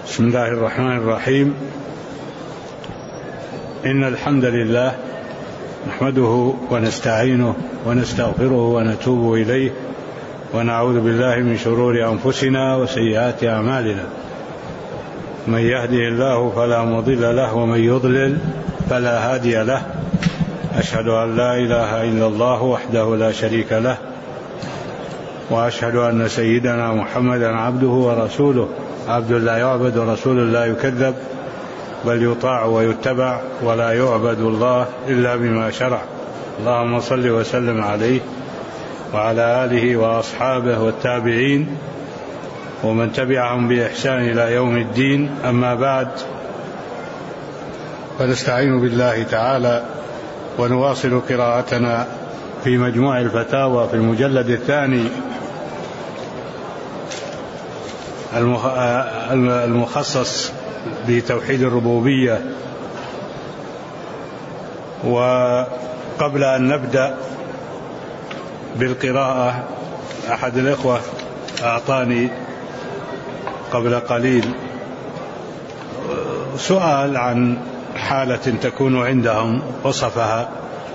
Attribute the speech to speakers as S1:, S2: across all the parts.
S1: بسم الله الرحمن الرحيم. إن الحمد لله نحمده ونستعينه ونستغفره ونتوب إليه ونعوذ بالله من شرور أنفسنا وسيئات أعمالنا. من يهده الله فلا مضل له ومن يضلل فلا هادي له. أشهد أن لا إله إلا الله وحده لا شريك له، وأشهد أن سيدنا محمدا عبده ورسوله، عبد لا يعبد ورسول لا يكذب، بل يطاع ويتبع، ولا يعبد الله إلا بما شرع. اللهم صل وسلم عليه وعلى آله وأصحابه والتابعين ومن تبعهم بإحسان إلى يوم الدين. أما بعد، فنستعين بالله تعالى ونواصل قراءتنا في مجموع الفتاوى في المجلد الثاني المخصص بتوحيد الربوبية. وقبل أن نبدأ بالقراءة، أحد الإخوة أعطاني قبل قليل سؤال عن حالة تكون عندهم، وصفها.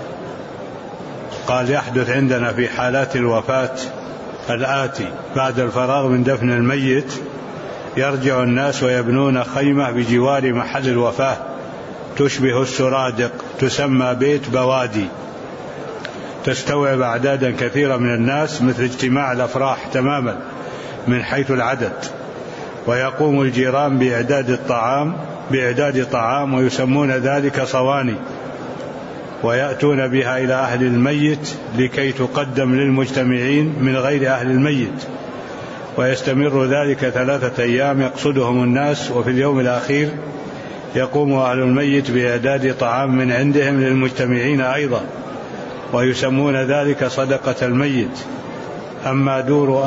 S1: قال: يحدث عندنا في حالات الوفاة الآتي: بعد الفراغ من دفن الميت يرجع الناس ويبنون خيمة بجوار محل الوفاة تشبه السرادق، تسمى بيت بوادي، تستوعب أعدادا كثيرة من الناس مثل اجتماع الأفراح تماما من حيث العدد. ويقوم الجيران بإعداد طعام ويسمون ذلك صواني، ويأتون بها إلى أهل الميت لكي تقدم للمجتمعين من غير أهل الميت. ويستمر ذلك 3 أيام يقصدهم الناس، وفي اليوم الأخير يقوم أهل الميت بإعداد طعام من عندهم للمجتمعين أيضا، ويسمون ذلك صدقة الميت. أما دور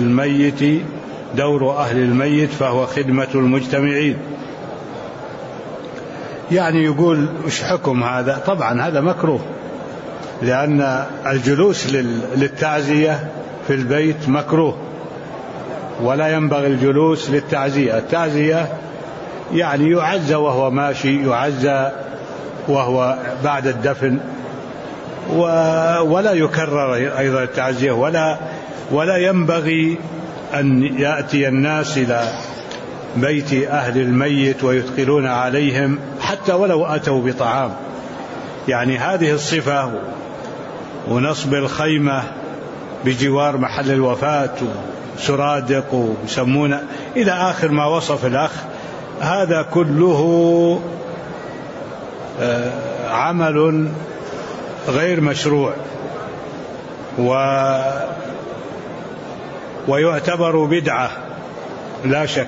S1: أهل الميت فهو خدمة المجتمعين. يعني يقول: وش حكم هذا؟ طبعا هذا مكروه، لأن الجلوس للتعزية في البيت مكروه، ولا ينبغي الجلوس للتعزية. التعزية يعني يعزى وهو ماشي، يعزى وهو بعد الدفن، ولا يكرر أيضا التعزية، ولا ينبغي أن يأتي الناس إلى بيت أهل الميت ويثقلون عليهم حتى ولو أتوا بطعام. يعني هذه الصفة ونصب الخيمة بجوار محل الوفاة وسرادق ويسمون إلى آخر ما وصف الأخ، هذا كله عمل غير مشروع، ويعتبر بدعة لا شك،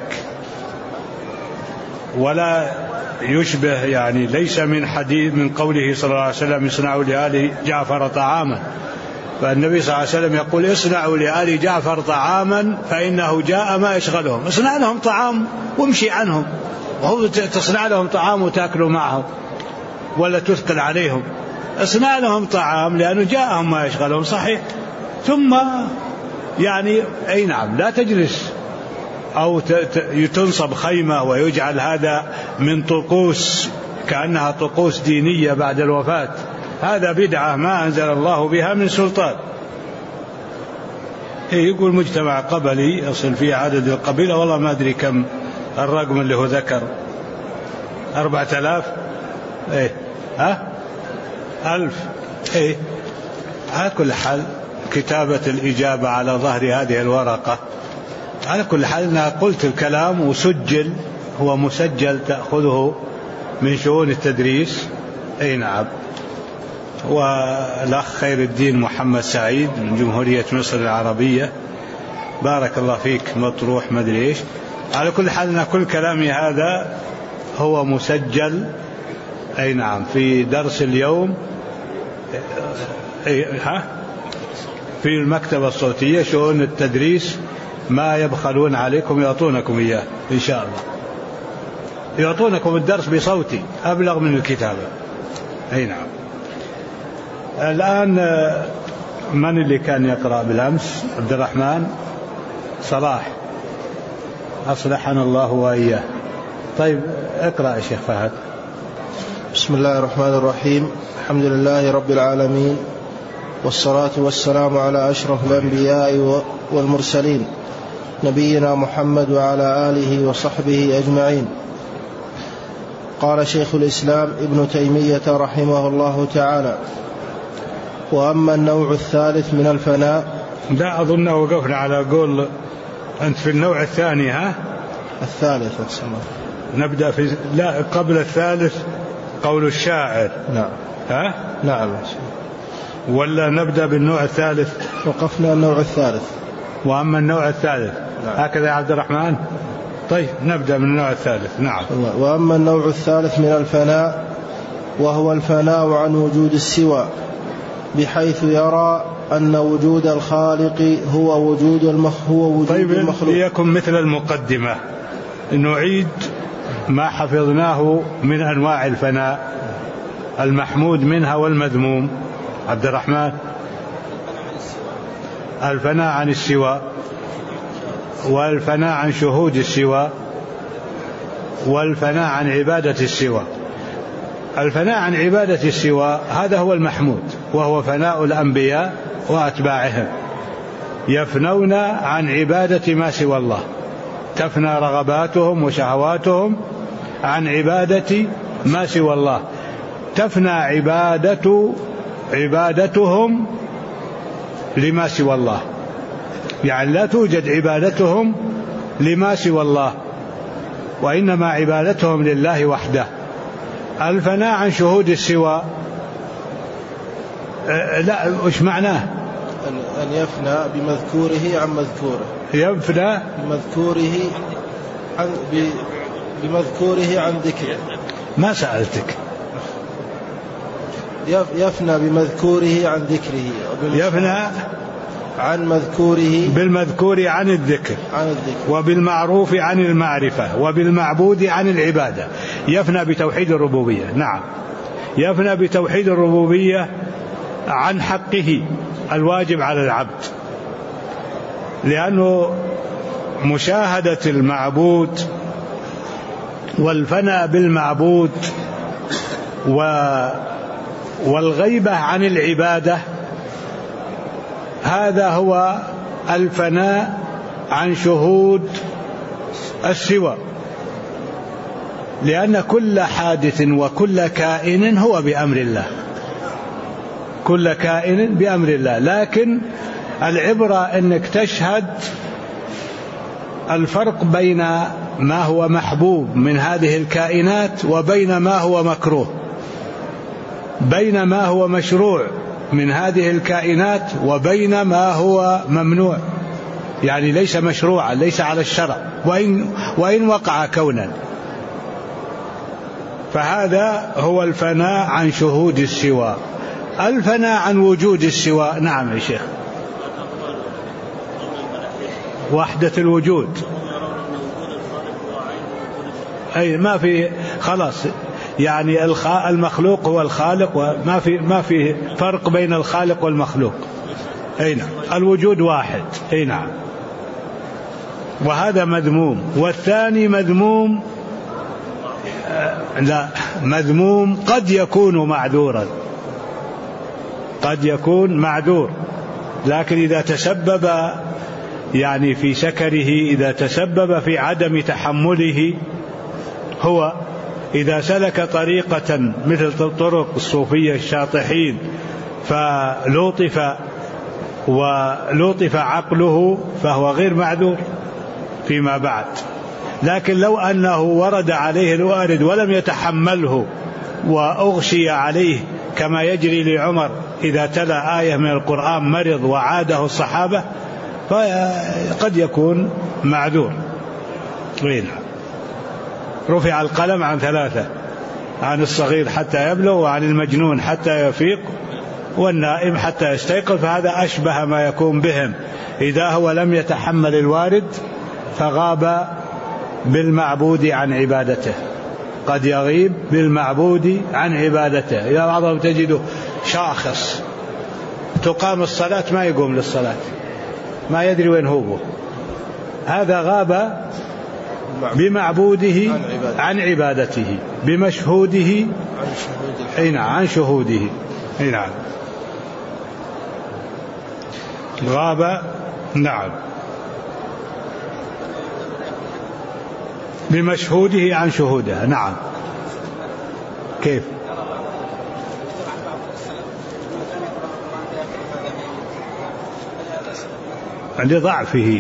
S1: ولا يشبه، يعني ليس من قوله صلى الله عليه وسلم: اصنعوا لآل جعفر طعاما. فالنبي صلى الله عليه وسلم يقول: اصنعوا لآل جعفر طعاما فإنه جاء ما يشغلهم. اصنع لهم طعام وامشي عنهم، وهو تصنع لهم طعام وتأكلوا معهم ولا تثقل عليهم. اصنع لهم طعام لأنه جاءهم ما يشغلهم، صحيح. ثم يعني أي نعم، لا تجلس أو تنصب خيمة ويجعل هذا من طقوس كأنها طقوس دينية بعد الوفاة. هذا بدعة ما أنزل الله بها من سلطان. يقول: مجتمع قبلي يصل فيه عدد القبيلة، والله ما أدري كم الرقم اللي هو ذكر، 4000 1000. على كل حال، كتابة الإجابة على ظهر هذه الورقة، على كل حال أنا قلت الكلام وسجل، هو مسجل تأخذه من شؤون التدريس. أي نعم. والأخ خير الدين محمد سعيد من جمهورية مصر العربية، بارك الله فيك، مطروح مدري إيش. على كل حال أنا كل كلامي هذا هو مسجل. أي نعم، في درس اليوم في المكتبة الصوتية شؤون التدريس، ما يبخلون عليكم يعطونكم إياه إن شاء الله، يعطونكم الدرس بصوتي أبلغ من الكتابة. أي نعم. الآن من اللي كان يقرأ بالأمس؟ عبد الرحمن صلاح، أصلحنا الله وإياه. طيب اقرأ يا شيخ فهد.
S2: بسم الله الرحمن الرحيم. الحمد لله رب العالمين، والصلاة والسلام على أشرف الأنبياء والمرسلين نبينا محمد وعلى آله وصحبه أجمعين. قال شيخ الإسلام ابن تيمية رحمه الله تعالى: وأما النوع الثالث من الفناء.
S1: لا أظن وقفنا على قول أنت في النوع الثاني. ها
S2: الثالث أقسمه.
S1: نبدأ في لا قبل الثالث قول الشاعر.
S2: نعم.
S1: ها
S2: نعم.
S1: ولا نبدأ بالنوع الثالث؟
S2: وقفنا النوع الثالث.
S1: وأما النوع الثالث.
S2: نعم.
S1: هكذا يا عبد الرحمن. طيب نبدأ من النوع الثالث. نعم.
S2: وأما النوع الثالث من الفناء وهو الفناء عن وجود السوى، بحيث يرى أن وجود الخالق هو وجود المخلوق.
S1: طيب ليكن مثل المقدمة نعيد ما حفظناه من أنواع الفناء المحمود منها والمذموم. عبد الرحمن: الفناء عن السوى، والفناء عن شهود السوى، والفناء عن عبادة السوى. الفناء عن عبادة السوى هذا هو المحمود، وهو فناء الأنبياء وأتباعهم، يفنون عن عبادة ما سوى الله، تفنى رغباتهم وشهواتهم عن عبادة ما سوى الله، تفنى عبادتهم لما سوى الله، يعني لا توجد عبادتهم لما سوى الله، وإنما عبادتهم لله وحده. الفناء عن شهود السوى لا، وش معناه؟
S2: أن يفنى بمذكوره عن مذكوره،
S1: يفنى بمذكوره عن ذكره.
S2: ما سألتك. يفنى بمذكوره عن ذكره،
S1: يفنى
S2: عن مذكوره
S1: بالمذكور عن الذكر، وبالمعروف عن المعرفة، وبالمعبود عن العبادة. يفنى بتوحيد الربوبية. نعم، يفنى بتوحيد الربوبية عن حقه الواجب على العبد، لأنه مشاهدة المعبود والفناء بالمعبود والغيبة عن العبادة، هذا هو الفناء عن شهود السوى، لأن كل حادث وكل كائن هو بأمر الله، كل كائن بأمر الله، لكن العبرة أنك تشهد الفرق بين ما هو محبوب من هذه الكائنات وبين ما هو مكروه، بين ما هو مشروع من هذه الكائنات وبين ما هو ممنوع، يعني ليس مشروعا، ليس على الشرع، وإن وقع كونا. فهذا هو الفناء عن شهود السوى. الفناء عن وجود السوى. نعم يا شيخ. وحدة الوجود، أي ما في خلاص، يعني المخلوق هو الخالق، وما في فرق بين الخالق والمخلوق. أي نعم، الوجود واحد. أي نعم، وهذا مذموم. والثاني مذموم، لا، مذموم قد يكون معذورا، قد يكون معذور، لكن إذا تسبب يعني في سكره، إذا تسبب في عدم تحمله، هو إذا سلك طريقة مثل طرق الصوفية الشاطحين ولطف عقله، فهو غير معذور فيما بعد. لكن لو أنه ورد عليه الوارد ولم يتحمله وأغشي عليه، كما يجري لعمر إذا تلا آية من القرآن مرض وعاده الصحابة، فقد يكون معذور. رفع القلم عن 3: عن الصغير حتى يبلغ، وعن المجنون حتى يفيق، والنائم حتى يستيقظ. فهذا أشبه ما يكون بهم إذا هو لم يتحمل الوارد فغاب بالمعبود عن عبادته، قد يغيب بالمعبود عن عبادته. إذا بعضهم تجده شاخص تقام الصلاة ما يقوم للصلاة، ما يدري وين هو، هذا غاب بمعبوده عن عبادته، بمشهوده عن شهوده. نعم. غاب. نعم. بمشهوده عن شهوده. نعم. كيف؟ لضعفه،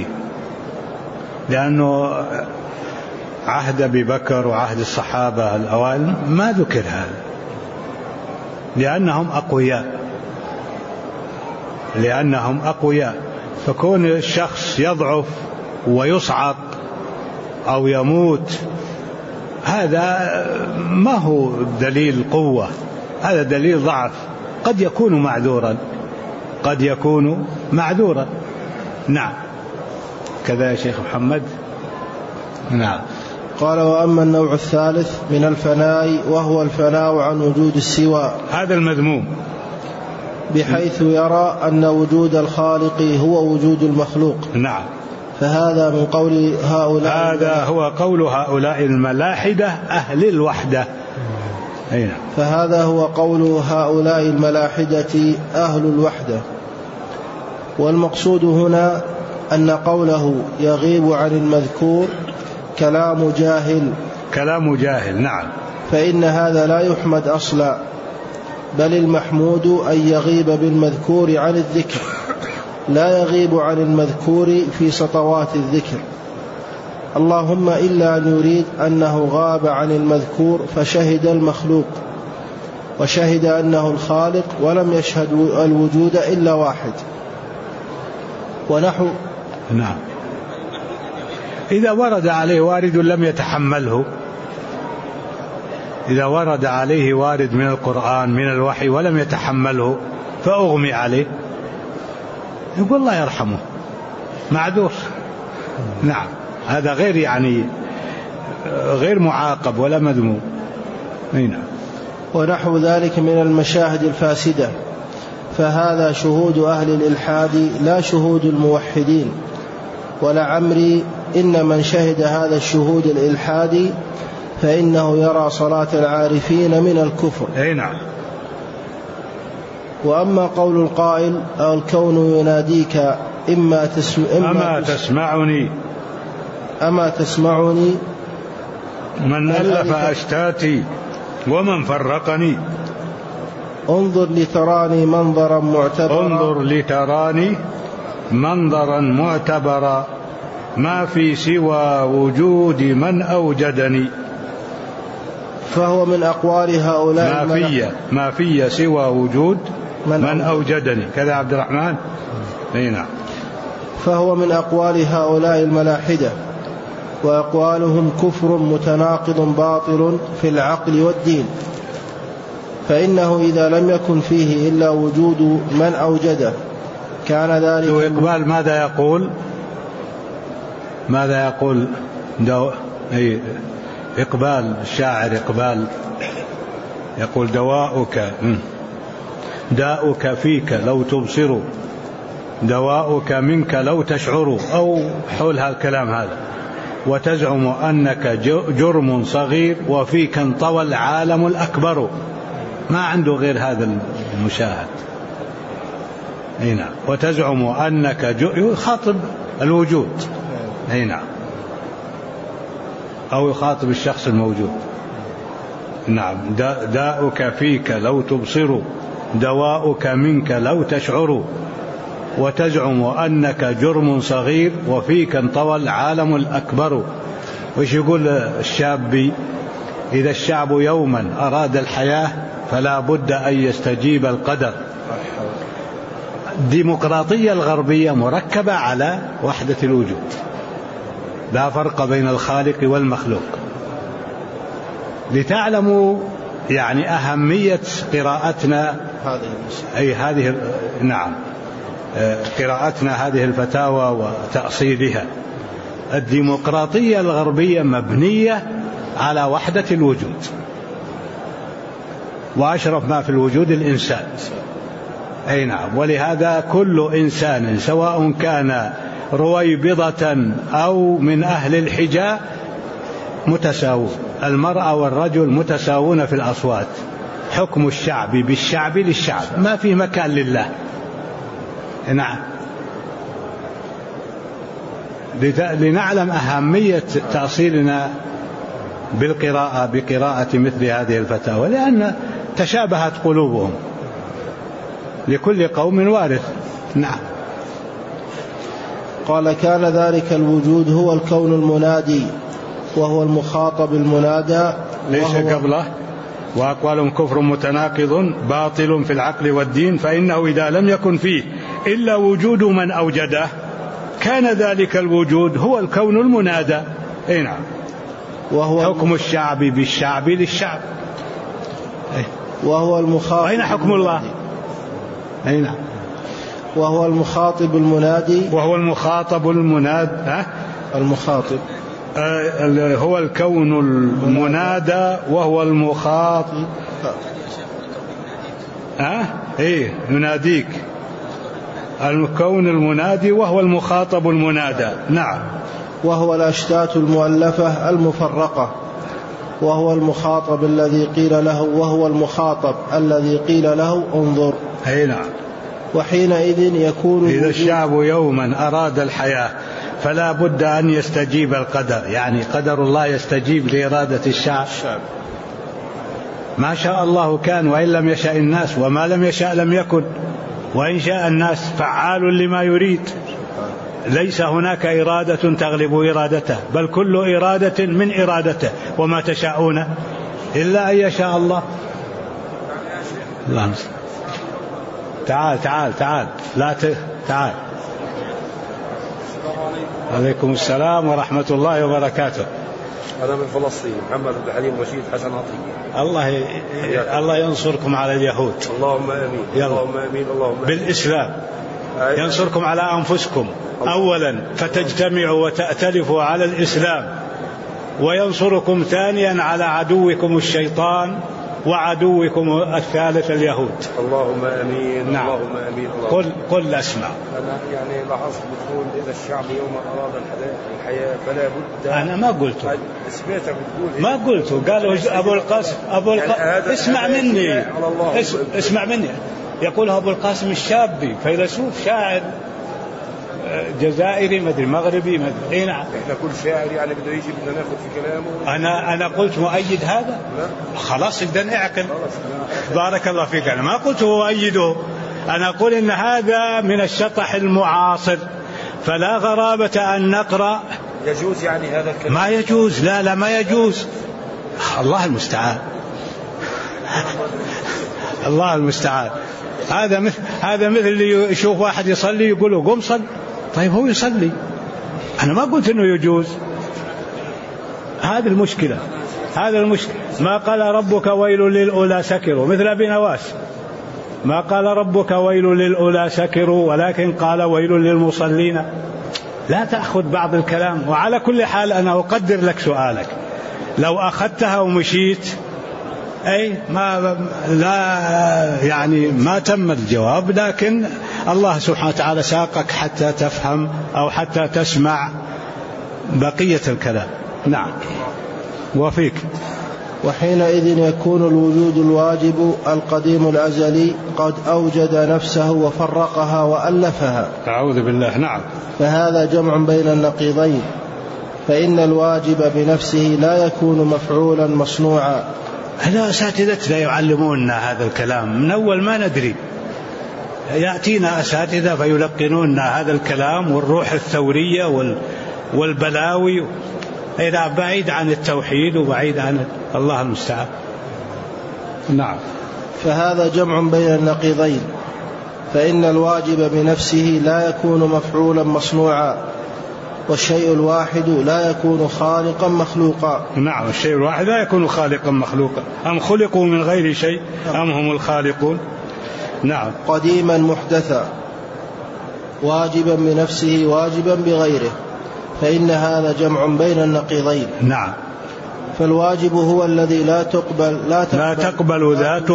S1: لأنه عهد أبي بكر وعهد الصحابة الأوائل ما ذكر هذا، لأنهم أقوياء، فكون الشخص يضعف ويصعق أو يموت هذا ما هو دليل قوة، هذا دليل ضعف، قد يكون معذورا. نعم. كذا يا شيخ محمد. نعم.
S2: قال: وأما النوع الثالث من الفناء وهو الفناء عن وجود السوى،
S1: هذا المذموم،
S2: بحيث يرى أن وجود الخالق هو وجود المخلوق.
S1: نعم.
S2: فهذا من قول هؤلاء،
S1: هذا هو قول هؤلاء الملاحدة أهل الوحدة.
S2: فهذا هو قول هؤلاء الملاحدة أهل الوحدة. والمقصود هنا أن قوله يغيب عن المذكور كلام جاهل. نعم. فإن هذا لا يحمد أصلا، بل المحمود أن يغيب بالمذكور عن الذكر، لا يغيب عن المذكور في سطوات الذكر، اللهم إلا أن يريد أنه غاب عن المذكور فشهد المخلوق وشهد أنه الخالق ولم يشهد الوجود إلا واحد. ونحو.
S1: نعم. إذا ورد عليه وارد لم يتحمله، إذا ورد عليه وارد من القرآن من الوحي ولم يتحمله فأغمي عليه، يقول الله يرحمه، معذور. نعم. هذا غير معاقب ولا مذموم. نعم.
S2: ونحو ذلك من المشاهد الفاسدة، فهذا شهود أهل الإلحاد لا شهود الموحدين. ولعمري إن من شهد هذا الشهود الإلحادي فإنه يرى صلاة العارفين من الكفر.
S1: نعم.
S2: وأما قول القائل: الكون يناديك أما تسمعني
S1: من ألف أشتاتي ومن فرقني،
S2: انظر لتراني منظرا معتبرا ما في سوى وجود من أوجدني. فهو من أقوال هؤلاء
S1: ما في سوى وجود من أوجدني. كذا عبد الرحمن. نعم.
S2: فهو من أقوال هؤلاء الملاحدة، وأقوالهم كفر متناقض باطل في العقل والدين، فإنه إذا لم يكن فيه إلا وجود من أوجده كان ذلك.
S1: إقبال ماذا يقول إقبال الشاعر إقبال يقول: داؤك فيك لو تبصر، دواؤك منك لو تشعر، أو حول هالكلام هذا، وتزعم أنك جرم صغير وفيك انطوى العالم الأكبر. ما عنده غير هذا المشاهد. نعم. وتزعم أنك يخاطب الوجود. نعم. أو يخاطب الشخص الموجود. نعم. داؤك فيك لو تبصر، دواؤك منك لو تشعر، وتزعم أنك جرم صغير وفيك انطوى العالم الأكبر. وش يقول الشاب؟ إذا الشعب يوما أراد الحياة فلا بد أن يستجيب القدر. الديمقراطية الغربية مركبة على وحدة الوجود، لا فرق بين الخالق والمخلوق. لتعلموا أهمية قراءتنا قراءتنا هذه الفتاوى وتأصيلها. الديمقراطية الغربية مبنية على وحدة الوجود، وأشرف ما في الوجود الإنسان. نعم. ولهذا كل إنسان سواء كان رويبضة أو من أهل الحجاء متساوون، المرأة والرجل متساوون في الأصوات، حكم الشعب بالشعب للشعب، ما في مكان لله. نعم. لنعلم أهمية تأصيلنا بقراءة مثل هذه الفتاوى، لأن تشابهت قلوبهم، لكل قوم وارث. نعم.
S2: قال: كان ذلك الوجود هو الكون المنادي، وهو المخاطب المنادى.
S1: ليس قبله وأقوالهم كفر متناقض باطل في العقل والدين، فإنه إذا لم يكن فيه إلا وجود من أوجده كان ذلك الوجود هو الكون المنادى. نعم.
S2: وهو
S1: حكم الشعب بالشعب للشعب،
S2: وهو المخاطب.
S1: أين حكم الله؟ نعم.
S2: وهو المخاطب المنادي،
S1: وهو المخاطب المنادى،
S2: المخاطب
S1: هو الكون المنادى وهو المخاطب. يناديك الكون المنادي وهو المخاطب المنادى. نعم.
S2: وهو الأشتات المؤلفة المفرقة، وهو المخاطب الذي قيل له، وهو المخاطب الذي قيل له انظر.
S1: نعم.
S2: وحينئذ يكون
S1: إذا الشعب يوما أراد الحياة فلا بد أن يستجيب القدر، يعني قدر الله يستجيب لإرادة الشعب. ما شاء الله كان، وإن لم يشاء الناس، وما لم يشاء لم يكن، وإن شاء الناس فعال لما يريد. ليس هناك إرادة تغلب إرادته، بل كل إرادة من إرادته، وما تشاءون إلا أن يشاء الله. الله تعال تعال تعال لا تعال. عليكم السلام ورحمة الله وبركاته.
S3: أنا من فلسطين، محمد عبد الحليم رشيد حسن عطية.
S1: الله ينصركم على اليهود.
S3: اللهم آمين. اللهم آمين. اللهم آمين.
S1: بالإسلام ينصركم على أنفسكم أولا، فتجتمعوا وتأتلفوا على الإسلام، وينصركم ثانيا على عدوكم الشيطان وعدوكم الثالث اليهود.
S3: اللهم آمين.
S1: نعم.
S3: اللهم آمين.
S1: قل أسمع.
S3: أنا يعني لاحظت بتقول إذا الشعب يوم أراد الحياة فلا بد.
S1: أنا ما قلت.
S3: سمعتك بتقول.
S1: ما قلت. قالوا أبو القاسم. اسمع مني. اسمع مني. يقولها أبو القاسم الشابي، فيلسوف شاعر جزائري مدري مغربي مدري. نعم.
S3: احنا كل شاعر يعني بده يجي بدنا ناخذ في كلامه.
S1: انا قلت مؤيد هذا؟ لا. خلاص اذا اعقل. بارك الله فيك. انا ما قلت مؤيده، انا اقول ان هذا من الشطح المعاصر، فلا غرابة ان نقرأ.
S3: يجوز يعني هذا الكلام؟
S1: ما يجوز. لا ما يجوز. الله المستعان. الله المستعان. هذا مثل اللي يشوف واحد يصلي يقول له قم صل. طيب هو يصلي، أنا ما قلت إنه يجوز. هذه المشكلة. ما قال ربك ويل للأولى سكروا، مثل أبي نواس ما قال ربك ويل للأولى سكروا، ولكن قال ويل للمصلين. لا تأخذ بعض الكلام. وعلى كل حال أنا أقدر لك سؤالك، لو أخذتها ومشيت ما تم الجواب، لكن الله سبحانه وتعالى ساقك حتى تفهم أو حتى تسمع بقية الكلام. نعم. وفيك.
S2: وحينئذ يكون الوجود الواجب القديم الأزلي قد أوجد نفسه وفرقها وألفها.
S1: أعوذ بالله. نعم.
S2: فهذا جمع بين النقيضين، فإن الواجب بنفسه لا يكون مفعولا مصنوعا.
S1: هذا أساتذتنا يعلموننا هذا الكلام من أول ما ندري. يأتينا أساتذة فيلقنوننا هذا الكلام والروح الثورية والبلاوي، إذا بعيد عن التوحيد وبعيد عن الله المستعان. نعم.
S2: فهذا جمع بين النقيضين، فإن الواجب بنفسه لا يكون مفعولا مصنوعا، والشيء الواحد لا يكون خالقا مخلوقا.
S1: نعم. الشيء الواحد لا يكون خالقا مخلوقا. أم خلقوا من غير شيء أم هم الخالقون. نعم.
S2: قديما محدثا، واجبا بنفسه واجبا بغيره، فإن هذا جمع بين النقيضين.
S1: نعم.
S2: فالواجب هو الذي لا تقبل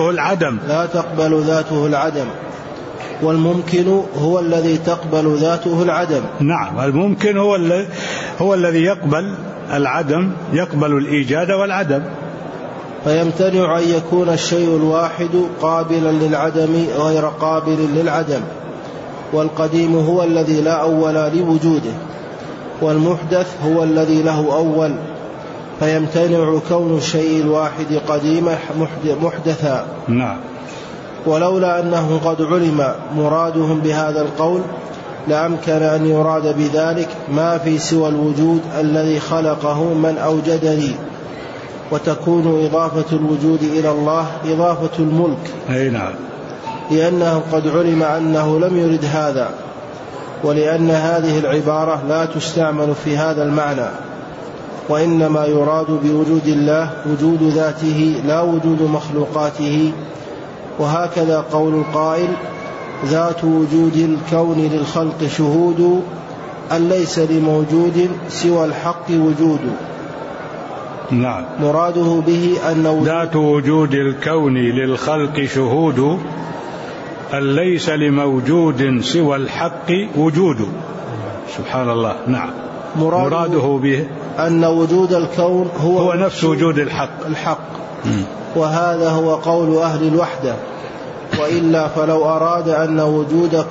S2: ذاته العدم، والممكن هو الذي تقبل ذاته العدم.
S1: نعم. الممكن هو الذي يقبل العدم يقبل الإيجاد والعدم.
S2: فيمتنع أن يكون الشيء الواحد قابلا للعدم غير قابل للعدم، والقديم هو الذي لا أول لوجوده، والمحدث هو الذي له أول، فيمتنع كون الشيء الواحد قديما محدثا.
S1: نعم.
S2: ولولا أنه قد علم مرادهم بهذا القول لأمكن أن يراد بذلك ما في سوى الوجود الذي خلقه من أوجدني، وتكون إضافة الوجود إلى الله إضافة الملك.
S1: أي نعم.
S2: لأنه قد علم أنه لم يرد هذا، ولأن هذه العبارة لا تستعمل في هذا المعنى، وإنما يراد بوجود الله وجود ذاته لا وجود مخلوقاته. وهكذا قول القائل: ذات وجود الكون للخلق شهود، أن ليس لموجود سوى الحق وجود.
S1: نعم.
S2: مراده به أن
S1: ذات وجود الكون للخلق شهود، أن ليس لموجود سوى الحق وجود. سبحان الله. نعم. مراده به
S2: أن وجود الكون هو
S1: نفس وجود الحق.
S2: وهذا هو قول أهل الوحدة. وإلا فلو أراد أن وجود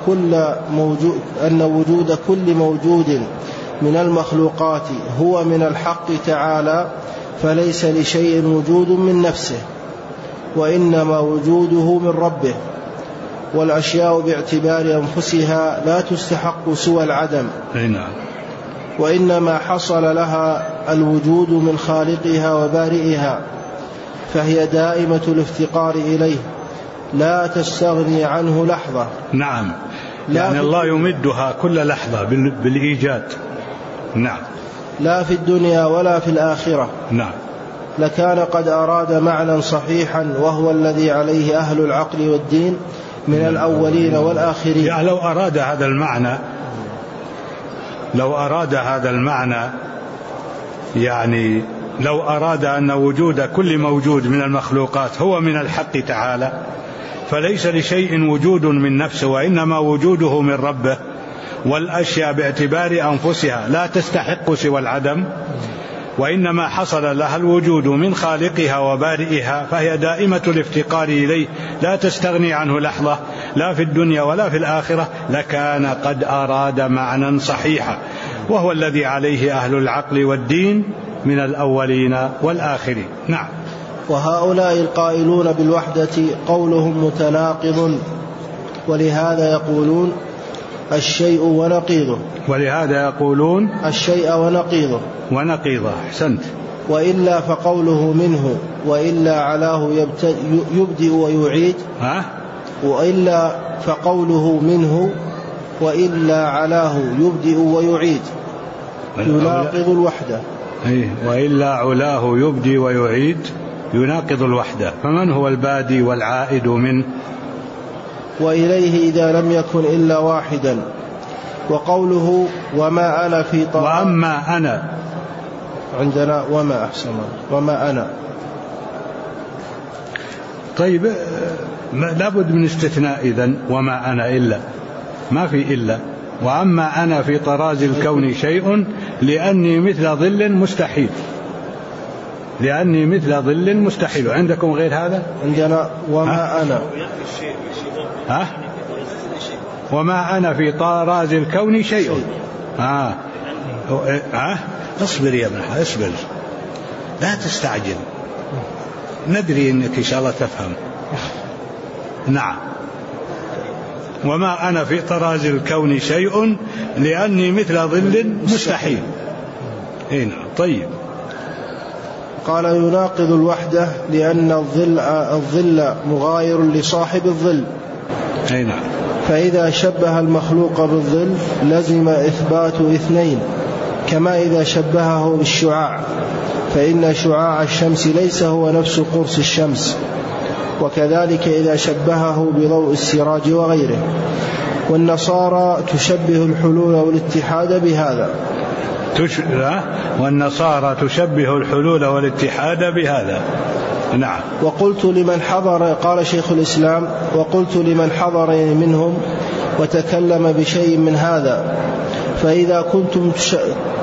S2: كل موجود من المخلوقات هو من الحق تعالى فليس لشيء وجود من نفسه، وإنما وجوده من ربه، والأشياء باعتبار أنفسها لا تستحق سوى العدم، وإنما حصل لها الوجود من خالقها وبارئها، فهي دائمة الافتقار إليه لا تستغني عنه لحظة.
S1: نعم. يعني الله يمدها كل لحظة بالإيجاد. نعم.
S2: لا في الدنيا ولا في الآخرة.
S1: نعم.
S2: لكان قد أراد معنى صحيحا وهو الذي عليه أهل العقل والدين من الأولين والآخرين.
S1: يعني لو أراد هذا المعنى يعني لو أراد أن وجود كل موجود من المخلوقات هو من الحق تعالى فليس لشيء وجود من نفسه، وإنما وجوده من ربه، والأشياء باعتبار أنفسها لا تستحق سوى العدم، وإنما حصل لها الوجود من خالقها وبارئها، فهي دائمة الافتقار إليه لا تستغني عنه لحظة لا في الدنيا ولا في الآخرة، لكان قد أراد معنى صحيحا وهو الذي عليه أهل العقل والدين من الأولين والآخرين. نعم.
S2: وهؤلاء القائلون بالوحدة قولهم متناقض، ولهذا يقولون الشيء ونقيضه.
S1: ولهذا يقولون
S2: الشيء ونقيضه.
S1: أحسنت.
S2: وإلا فقوله منه وإلا علاه يبدئ ويعيد. وإلا فقوله منه وإلا علاه يبدئ ويعيد يناقض الوحدة.
S1: وإلا علاه يبدي ويعيد يناقض الوحدة، فمن هو البادي والعائد منه؟
S2: وإليه إذا لم يكن إلا واحدا. وقوله وما أنا في طاعة،
S1: وأما أنا
S2: عندنا وما أحسن وما أنا.
S1: طيب لابد من استثناء إذن، وما أنا إلا، ما في إلا. وأما أنا في طراز الكون شيء لأني مثل ظل مستحيل. عندكم غير هذا؟
S2: عندنا وما أنا.
S1: وما أنا في طراز الكون شيء. اصبر يا ابن اصبر، لا تستعجل، ندري إنك إن شاء الله تفهم. نعم. وما أنا في طراز الكون شيء لأني مثل ظل مستحيل. نعم. طيب.
S2: قال يناقض الوحدة لأن الظل مغاير لصاحب الظل.
S1: نعم.
S2: فإذا شبه المخلوق بالظل لزم إثبات اثنين، كما إذا شبهه بالشعاع، فإن شعاع الشمس ليس هو نفس قرص الشمس، وكذلك إذا شبهه بضوء السراج وغيره. والنصارى تشبه الحلول والاتحاد بهذا.
S1: والنصارى تشبه الحلول والاتحاد بهذا. نعم.
S2: وقلت لمن حضر، قال شيخ الإسلام، وقلت لمن حضر منهم وتكلم بشيء من هذا، فإذا كنتم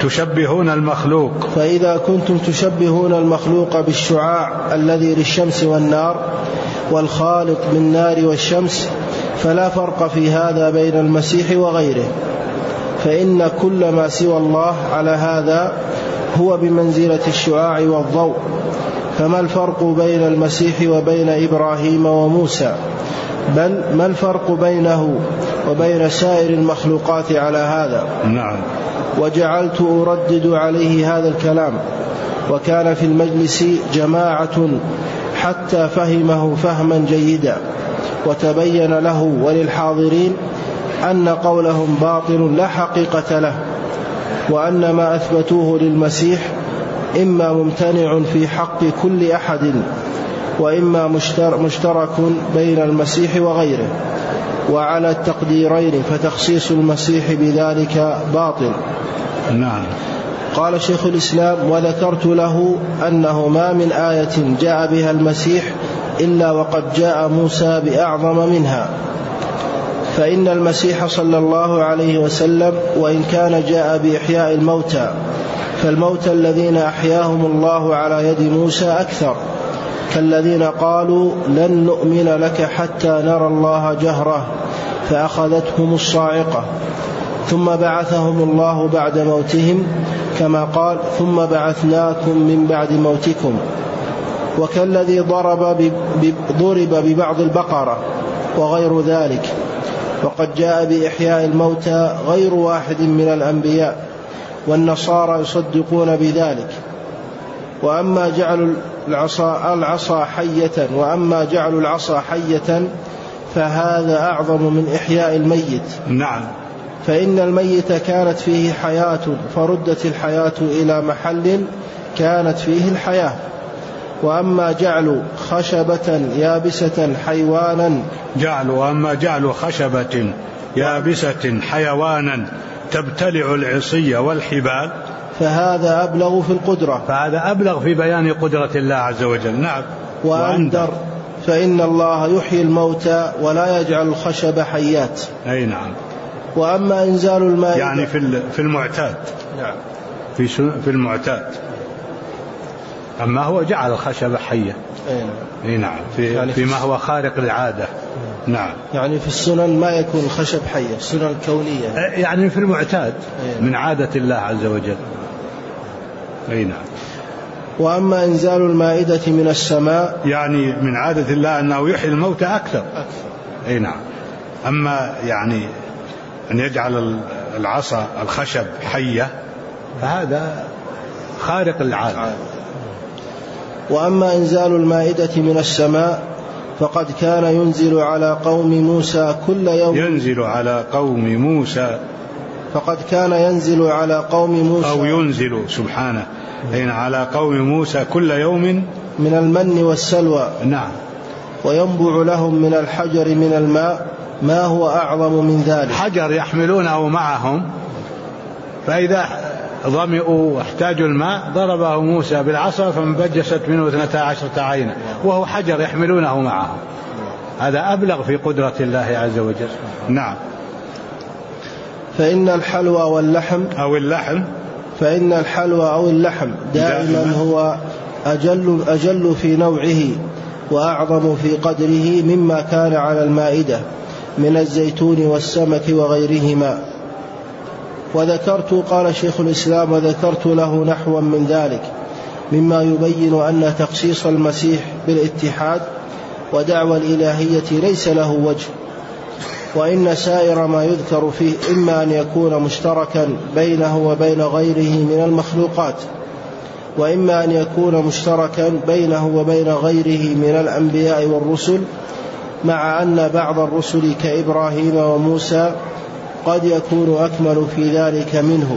S1: تشبهون المخلوق.
S2: فإذا كنتم تشبهون المخلوق بالشعاع الذي للشمس والنار والخالق بالنار والشمس فلا فرق في هذا بين المسيح وغيره، فإن كل ما سوى الله على هذا هو بمنزلة الشعاع والضوء. فما الفرق بين المسيح وبين إبراهيم وموسى؟ بل ما الفرق بينه وبين سائر المخلوقات على هذا؟
S1: نعم.
S2: وجعلت أردد عليه هذا الكلام، وكان في المجلس جماعة حتى فهمه فهما جيدا، وتبين له وللحاضرين أن قولهم باطل لا حقيقة له، وأن ما أثبتوه للمسيح إما ممتنع في حق كل أحد، وإما مشترك بين المسيح وغيره، وعلى التقديرين فتخصيص المسيح بذلك باطل.
S1: نعم.
S2: قال شيخ الإسلام: وذكرت له أنه ما من آية جاء بها المسيح إلا وقد جاء موسى بأعظم منها، فإن المسيح صلى الله عليه وسلم وإن كان جاء بإحياء الموتى، فالموتى الذين أحياهم الله على يد موسى أكثر، كالذين قالوا لن نؤمن لك حتى نرى الله جهرة فأخذتهم الصاعقة، ثم بعثهم الله بعد موتهم كما قال ثم بعثناكم من بعد موتكم، وكالذي ضرب ببعض البقرة وغير ذلك. وقد جاء بإحياء الموتى غير واحد من الأنبياء، والنصارى يصدقون بذلك. وأما جعل العصا حية فهذا أعظم من إحياء الميت.
S1: نعم.
S2: فإن الميت كانت فيه حياة فردت الحياة إلى محل كانت فيه الحياة. وأما جعل خشبة يابسة حيوانا
S1: وأما جعل خشبة يابسة حيوانا تبتلع العصي والحبال
S2: فهذا أبلغ في القدرة،
S1: فهذا أبلغ في بيان قدرة الله عز وجل. نعم.
S2: وأندر، فإن الله يحيي الموتى ولا يجعل الخشب حيات.
S1: أي نعم.
S2: وأما إنزال الماء
S1: يعني في المعتاد.
S2: نعم.
S1: في المعتاد. أما هو جعل الخشب حية. أي نعم.
S2: يعني
S1: فيما هو خارق العادة. نعم.
S2: يعني في السنن ما يكون الخشب حية، السنن الكونية
S1: يعني في المعتاد من عادة الله عز وجل. أي نعم.
S2: وأما إنزال المائدة من السماء
S1: يعني من عادة الله أنه يحيي الموتى أكثر. أي نعم. أما يعني أن يجعل العصا الخشب حية فهذا خارق العادة.
S2: وأما إنزال المائدة من السماء فقد كان ينزل على قوم موسى كل يوم. فقد كان ينزل على قوم موسى
S1: أو ينزل سبحانه على قوم موسى كل يوم
S2: من المن والسلوى.
S1: نعم.
S2: وينبع لهم من الحجر من الماء ما هو أعظم من ذلك.
S1: حجر يحملونه معهم، فإذا ظمئوا واحتاجوا الماء ضربه موسى بالعصا فانبجست منه 12 عينا، وهو حجر يحملونه معهم. هذا أبلغ في قدرة الله عز وجل. نعم.
S2: فإن الحلوى أو اللحم دائما هو أجل في نوعه وأعظم في قدره مما كان على المائدة من الزيتون والسمك وغيرهما. قال شيخ الإسلام: وذكرت له نحوا من ذلك مما يبين أن تخصيص المسيح بالاتحاد ودعوى الإلهية ليس له وجه، وإن سائر ما يذكر فيه إما أن يكون مشتركا بينه وبين غيره من المخلوقات، وإما أن يكون مشتركا بينه وبين غيره من الأنبياء والرسل، مع أن بعض الرسل كإبراهيم وموسى قد يكون أكمل في ذلك منه.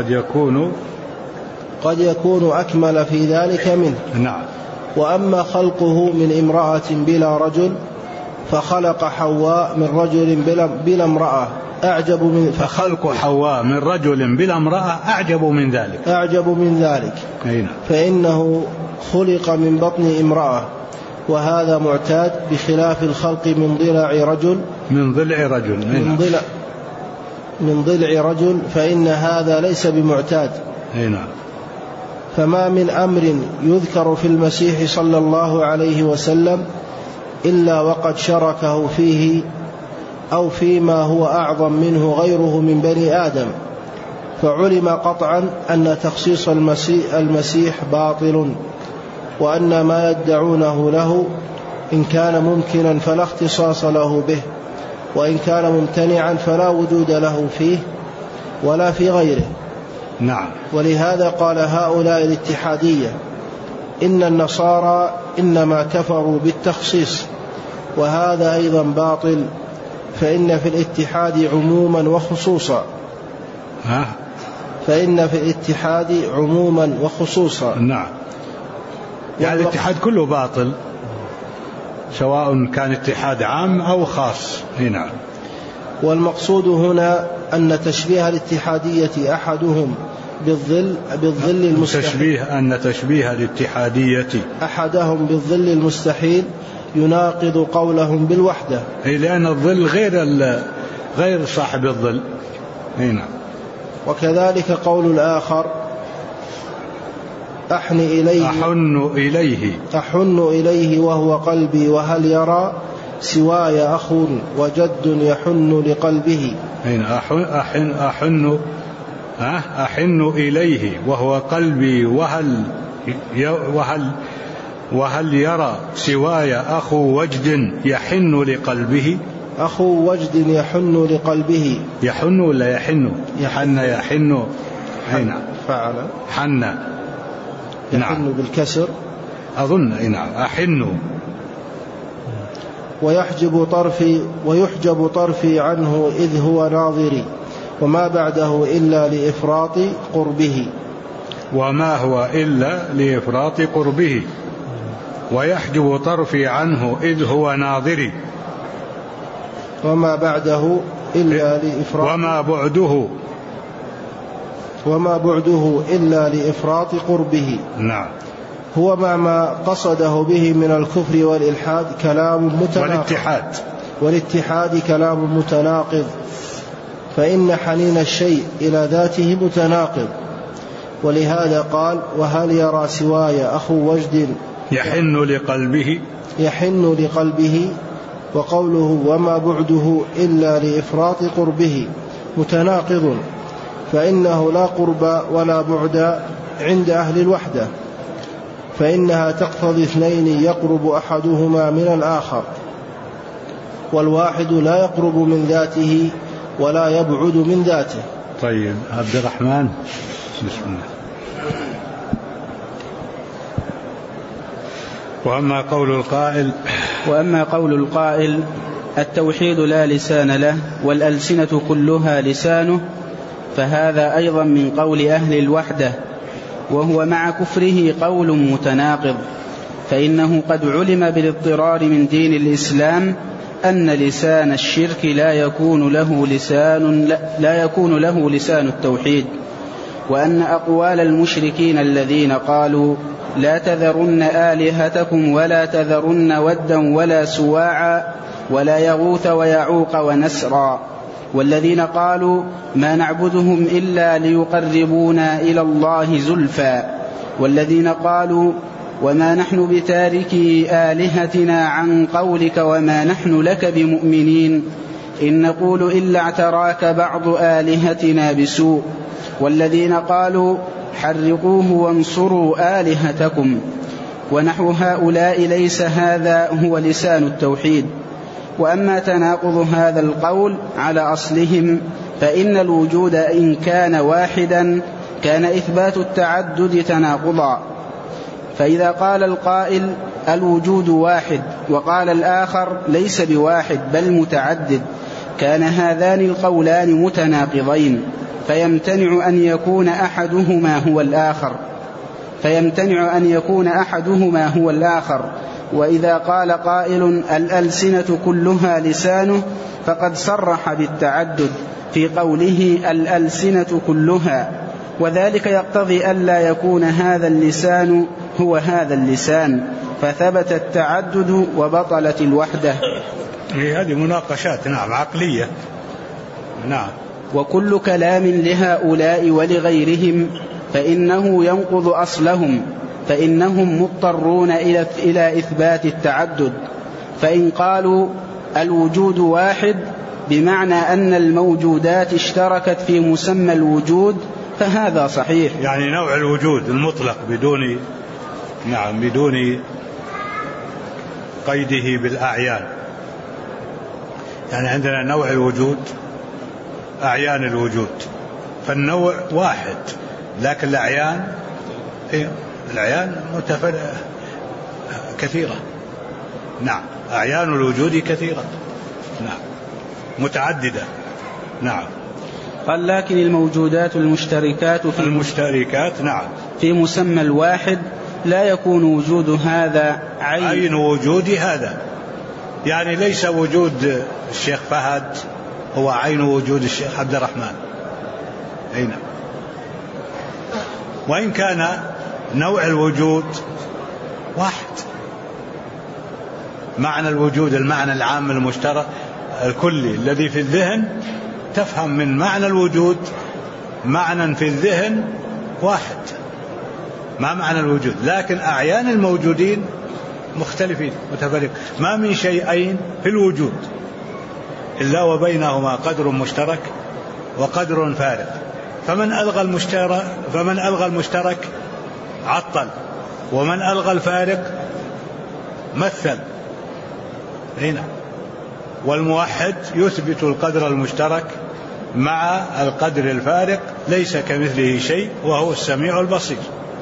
S2: قد يكون أكمل في ذلك منه.
S1: نعم.
S2: وأما خلقه من امرأة بلا رجل فخلق حواء من رجل بلا امرأة أعجب من
S1: فخلق حواء من رجل بلا امرأة أعجب من ذلك.
S2: فإنه خلق من بطن امرأة، وهذا معتاد، بخلاف الخلق من ضلع رجل من ضلع رجل فإن هذا ليس بمعتاد.
S1: نعم.
S2: فما من أمر يذكر في المسيح صلى الله عليه وسلم إلا وقد شركه فيه أو فيما هو أعظم منه غيره من بني آدم، فعلم قطعا أن تخصيص المسيح باطل، وأن ما يدعونه له إن كان ممكنا فلا اختصاص له به، وإن كان ممتنعا فلا وجود له فيه ولا في غيره.
S1: نعم.
S2: ولهذا قال هؤلاء الاتحادية إن النصارى إنما كفروا بالتخصيص، وهذا أيضا باطل، فإن في الاتحاد عموما وخصوصا. فإن في الاتحاد عموما وخصوصا.
S1: نعم. يعني الاتحاد كله باطل، سواء كان اتحاد عام أو خاص. نعم.
S2: والمقصود هنا أن تشبيه الاتحادية أحدهم بالظل المستحيل،
S1: أن تشبيه الاتحادية
S2: أحدهم بالظل المستحيل يناقض قولهم بالوحدة،
S1: لأن الظل غير صاحب الظل. نعم.
S2: وكذلك قول الآخر أحن إليه وهو قلبي، وهل يرى سواي أخ وجد يحن لقلبه.
S1: أحن إليه وهو قلبي، وهل يرى سواي أخو وجد يحن لقلبه.
S2: أخو وجد يحن لقلبه.
S1: يحن ولا يحن؟ يحن.
S2: فعل
S1: حن.
S2: يحن بالكسر
S1: أظن. نعم. أحن.
S2: ويحجب طرفي عنه إذ هو ناظري، وما بعده إلا لإفراط قربه.
S1: وما هو إلا لإفراط قربه. ويحجب طرفي عنه إذ هو ناظري.
S2: وما بعده إلا لإفراط. وما بعده إلا لإفراط قربه.
S1: نعم.
S2: هو ما قصده به من الكفر والإلحاد كلام متناقض. والاتحاد كلام متناقض، فإن حنين الشيء إلى ذاته متناقض. ولهذا قال وهل يرى سواي أخو وجد يحن لقلبه. وقوله وما بعده إلا لإفراط قربه متناقض، فإنه لا قرب ولا بعد عند أهل الوحدة، فإنها تقتضي اثنين يقرب أحدهما من الآخر، والواحد لا يقرب من ذاته ولا يبعد من ذاته.
S1: طيب عبد الرحمن، بسم الله.
S4: وأما قول القائل التوحيد لا لسان له والألسنة كلها لسانه، فهذا أيضا من قول أهل الوحدة، وهو مع كفره قول متناقض، فإنه قد علم بالاضطرار من دين الإسلام أن لسان الشرك لا يكون له لسان التوحيد، وأن أقوال المشركين الذين قالوا لا تذرن آلهتكم ولا تذرن ودا ولا سواعا ولا يغوث ويعوق ونسرا، والذين قالوا ما نعبدهم إلا ليقربونا إلى الله زلفى، والذين قالوا وما نحن بتاركي آلهتنا عن قولك وما نحن لك بمؤمنين إن نقول إلا اعتراك بعض آلهتنا بسوء، والذين قالوا حرقوه وانصروا آلهتكم، ونحو هؤلاء ليس هذا هو لسان التوحيد. وأما تناقض هذا القول على أصلهم فإن الوجود إن كان واحدا كان إثبات التعدد تناقضا، فإذا قال القائل الوجود واحد وقال الآخر ليس بواحد بل متعدد كان هذان القولان متناقضين، فيمتنع أن يكون أحدهما هو الآخر. وإذا قال قائل الألسنة كلها لسانه فقد صرح بالتعدد في قوله الألسنة كلها، وذلك يقتضي ألا يكون هذا اللسان هو هذا اللسان، فثبت التعدد وبطلت الوحدة.
S1: هذه مناقشات عقلية. نعم.
S4: وكل كلام لهؤلاء ولغيرهم فإنه ينقض أصلهم، فإنهم مضطرون إلى إثبات التعدد. فإن قالوا الوجود واحد بمعنى أن الموجودات اشتركت في مسمى الوجود فهذا صحيح.
S1: يعني نوع الوجود المطلق بدون قيده بالأعيان. يعني عندنا نوع الوجود، أعيان الوجود، فالنوع واحد لكن الأعيان كثيرة. نعم، أعيان الوجود كثيرة، نعم، متعددة. نعم.
S4: قال لكن الموجودات المشتركات
S1: نعم
S4: في مسمى الواحد لا يكون وجود هذا
S1: عين وجود هذا. يعني ليس وجود الشيخ فهد هو عين وجود الشيخ عبد الرحمن، أين وإن كان نوع الوجود واحد. معنى الوجود المعنى العام المشترك الكلي الذي في الذهن، تفهم من معنى الوجود معنى في الذهن واحد، ما معنى الوجود، لكن أعيان الموجودين مختلفين متفرق. ما من شيئين في الوجود إلا وبينهما قدر مشترك وقدر فارق، فمن ألغى المشترك عطل، ومن ألغى الفارق مثل. هنا والموحد يثبت القدر المشترك مع القدر الفارق، ليس كمثله شيء وهو السميع البصير.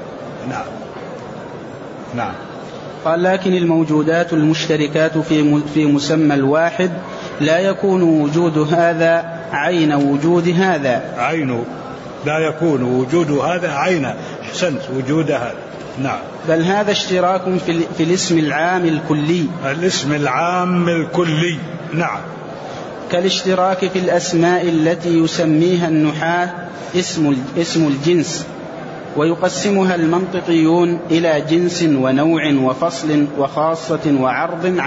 S1: نعم.
S4: قال لكن الموجودات المشتركات في مسمى الواحد لا يكون وجود هذا عين وجود هذا.
S1: لا يكون وجود هذا عين، أحسنت، وجود هذا. نعم.
S4: بل هذا اشتراك في الاسم العام الكلي.
S1: الاسم العام الكلي، نعم.
S4: كالاشتراك في الأسماء التي يسميها النحاة اسم الجنس، ويقسمها المنطقيون إلى جنس ونوع وفصل وخاصة وعرض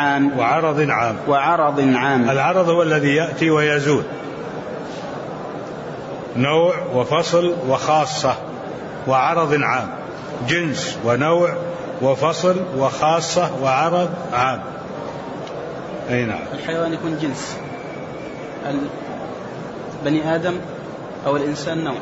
S4: عام.
S1: العرض هو الذي يأتي ويزول، نوع وفصل وخاصة وعرض عام، جنس ونوع وفصل وخاصة وعرض عام. أي نعم.
S4: الحيوان يكون جنس، بني آدم أو الإنسان نوع.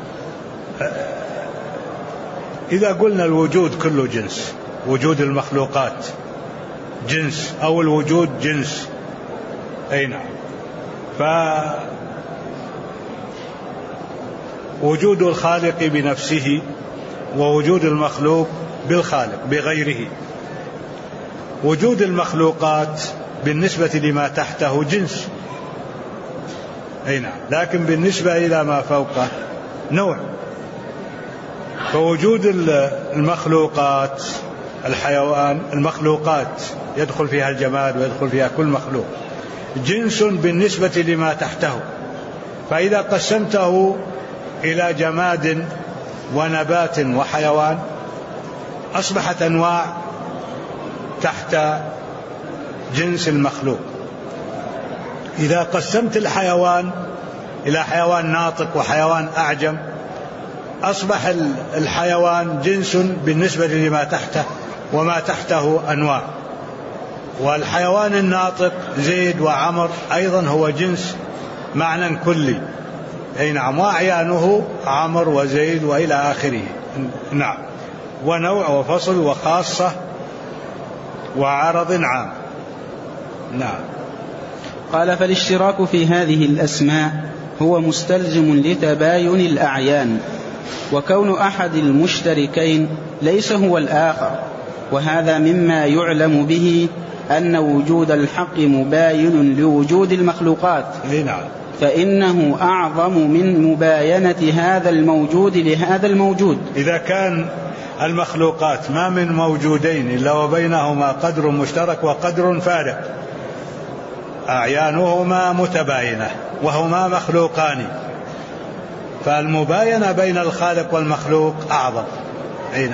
S1: إذا قلنا الوجود كله جنس، وجود المخلوقات جنس أو الوجود جنس. أي نعم. فوجود الخالق بنفسه ووجود المخلوق بالخالق بغيره. وجود المخلوقات بالنسبة لما تحته جنس، أي نعم، لكن بالنسبة إلى ما فوقه نوع. فوجود المخلوقات، الحيوان، المخلوقات يدخل فيها الجماد ويدخل فيها كل مخلوق، جنس بالنسبة لما تحته. فإذا قسمته إلى جماد ونبات وحيوان أصبحت أنواع تحت جنس المخلوق. إذا قسمت الحيوان إلى حيوان ناطق وحيوان أعجم أصبح الحيوان جنس بالنسبة لما تحته، وما تحته أنواع. والحيوان الناطق زيد وعمر أيضا هو جنس معنى كلي. أي نعم. وأعيانه عمر وزيد وإلى آخره. نعم. ونوع وفصل وخاصة وعرض عام. نعم.
S4: قال فالاشتراك في هذه الأسماء هو مستلزم لتباين الأعيان، وكون أحد المشتركين ليس هو الآخر، وهذا مما يعلم به أن وجود الحق مباين لوجود المخلوقات.
S1: نعم.
S4: فإنه أعظم من مباينة هذا الموجود لهذا الموجود.
S1: إذا كان المخلوقات ما من موجودين إلا وبينهما قدر مشترك وقدر فارق، أعيانهما متباينة وهما مخلوقان، فالمباينة بين الخالق والمخلوق أعظم. أين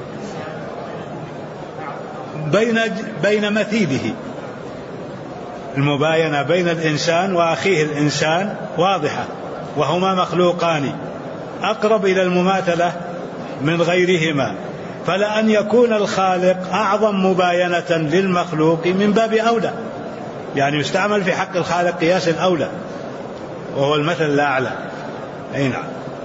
S1: بين مثيله، المباينة بين الإنسان وأخيه الإنسان واضحة، وهما مخلوقان أقرب إلى المماثلة من غيرهما، فلأن يكون الخالق أعظم مباينة للمخلوق من باب أولى، يعني يستعمل في حق الخالق قياس الأولى وهو المثل الأعلى. أي نعم.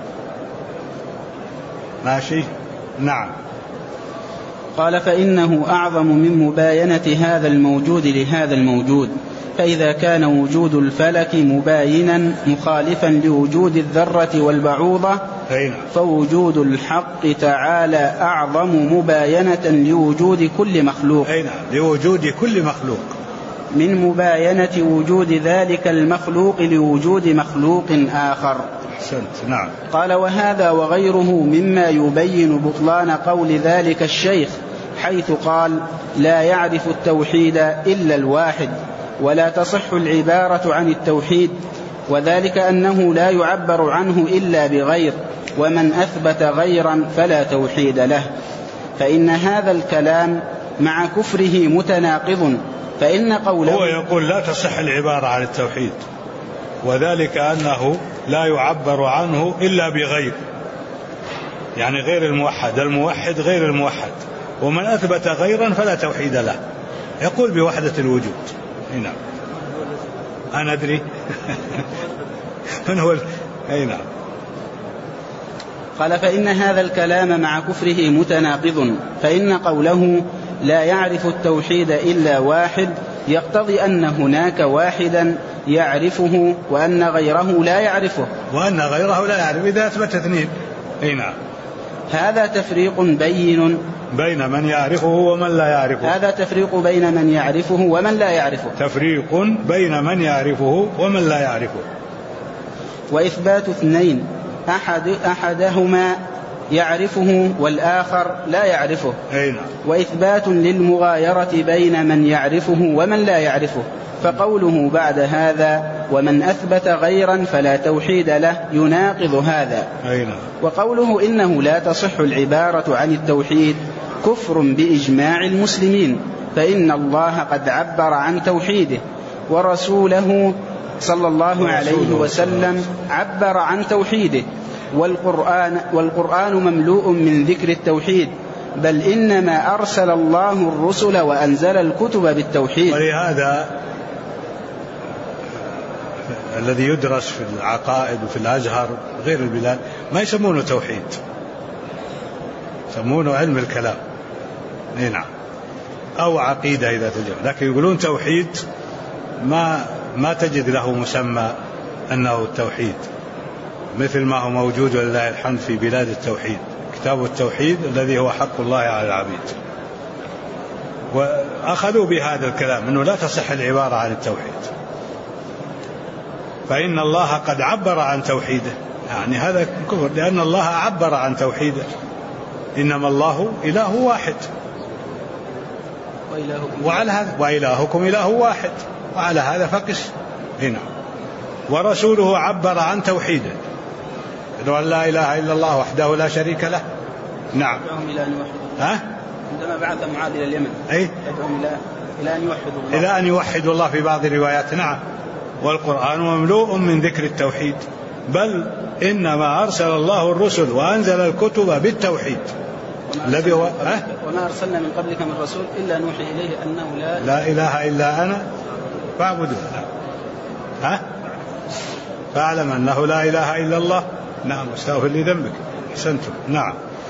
S1: ماشي. نعم.
S4: قال فإنه أعظم من مباينة هذا الموجود لهذا الموجود، فإذا كان وجود الفلك مباينا مخالفا لوجود الذرة والبعوضة فوجود الحق تعالى أعظم مباينة لوجود كل مخلوق،
S1: لوجود كل مخلوق
S4: من مباينة وجود ذلك المخلوق لوجود مخلوق آخر.
S1: نعم.
S4: قال وهذا وغيره مما يبين بطلان قول ذلك الشيخ، حيث قال لا يعرف التوحيد إلا الواحد، ولا تصح العبارة عن التوحيد، وذلك أنه لا يعبر عنه إلا بغير، ومن أثبت غيرا فلا توحيد له. فإن هذا الكلام مع كفره متناقض، فإن قوله
S1: هو يقول لا تصح العبارة عن التوحيد، وذلك أنه لا يعبر عنه إلا بغير، يعني غير الموحد، الموحد غير الموحد، ومن أثبت غيرا فلا توحيد له. يقول بوحدة الوجود. نعم. أنا أدري من هو. أي نعم.
S4: قال فإن هذا الكلام مع كفره متناقض، فإن قوله لا يعرف التوحيد إلا واحد يقتضي أن هناك واحدا يعرفه وأن غيره لا يعرفه،
S1: وأن غيره لا يعرف إذا أثبت اثنين. أي نعم.
S4: هذا تفريق بين
S1: بين من يعرفه ومن لا يعرفه.
S4: هذا تفريق بين من يعرفه ومن لا يعرفه.
S1: تفريق بين من يعرفه ومن لا يعرفه.
S4: وإثبات اثنين أحدهما يعرفه والآخر لا يعرفه.
S1: نعم.
S4: وإثبات للمغايرة بين من يعرفه ومن لا يعرفه. فقوله بعد هذا ومن أثبت غيرا فلا توحيد له يناقض هذا.
S1: نعم.
S4: وقوله إنه لا تصح العبارة عن التوحيد كفر بإجماع المسلمين، فإن الله قد عبر عن توحيده، ورسوله صلى الله عليه وسلم عبر عن توحيده، والقرآن مملوء من ذكر التوحيد، بل إنما أرسل الله الرسل وأنزل الكتب بالتوحيد.
S1: ولهذا الذي يدرس في العقائد وفي الأزهر غير البلاد ما يسمونه توحيد، يسمونه علم الكلام. نعم. أو عقيدة إذا تجمع، لكن يقولون توحيد ما تجد له مسمى أنه التوحيد، مثل ما هو موجود ولله الحمد في بلاد التوحيد، كتاب التوحيد الذي هو حق الله على العبيد. وأخذوا بهذا الكلام أنه لا تصح العبارة عن التوحيد، فإن الله قد عبر عن توحيده، يعني هذا كفر، لأن الله عبر عن توحيده، إنما الله إله واحد وإلهكم إله واحد، وعلى هذا فقس. هنا ورسوله عبر عن توحيده، أن لا إله إلا الله وحده لا شريك له. نعم.
S4: عندما بعث معاذ إلى اليمن يدعوهم
S1: إلى أن يوحدوا الله في بعض الروايات. نعم. والقرآن مملوء من ذكر التوحيد، بل إنما أرسل الله الرسل وأنزل الكتب بالتوحيد الذي هو
S4: وما أرسلنا من قبلك من رسول إلا نوحي إليه أنه
S1: لا إله إلا أنا فاعبدوه. فاعلم أنه لا إله إلا الله. نعم. واستغفر لذنبك. أحسنتم. نعم.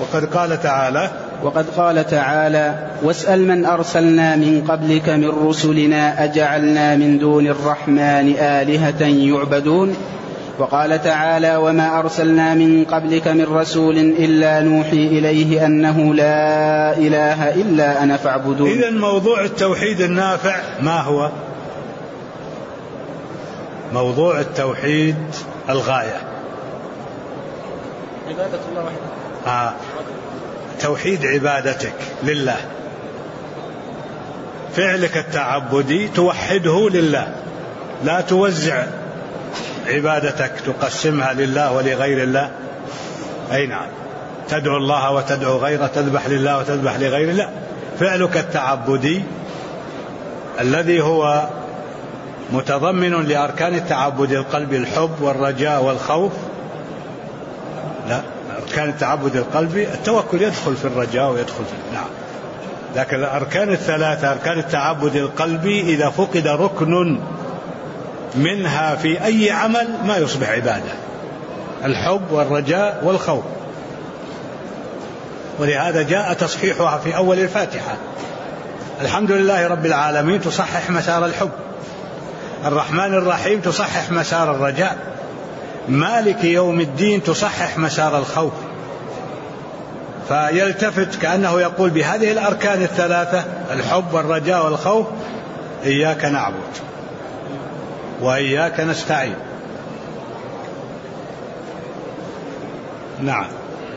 S1: وقد قال تعالى واسأل من أرسلنا من قبلك من رسلنا أجعلنا من دون الرحمن آلهة يعبدون. وقال تعالى وما أرسلنا من قبلك من رسول إلا نوحي إليه أنه لا إله إلا أنا فاعبدون. إذن موضوع التوحيد النافع ما هو؟ موضوع التوحيد الغاية
S4: عبادة الله وحده.
S1: توحيد عبادتك لله، فعلك التعبدي توحده لله، لا توزع عبادتك تقسمها لله ولغير الله. أي نعم. تدعو الله وتدعو غيره، تذبح لله وتذبح لغير الله. فعلك التعبدي الذي هو متضمن لأركان التعبد القلب الحب والرجاء والخوف؟ لا، أركان التعبد القلبي التوكل يدخل في الرجاء ويدخل في نعم، لكن الأركان الثلاثة أركان التعبد القلبي إذا فقد ركن منها في أي عمل ما يصبح عبادة، الحب والرجاء والخوف، ولهذا جاء تصحيحها في أول الفاتحة. الحمد لله رب العالمين تصحح مسار الحب، الرحمن الرحيم تصحح مسار الرجاء، مالك يوم الدين تصحح مسار الخوف. فيلتفت كأنه يقول بهذه الأركان الثلاثة الحب والرجاء والخوف إياك نعبد وإياك نستعين. نعم.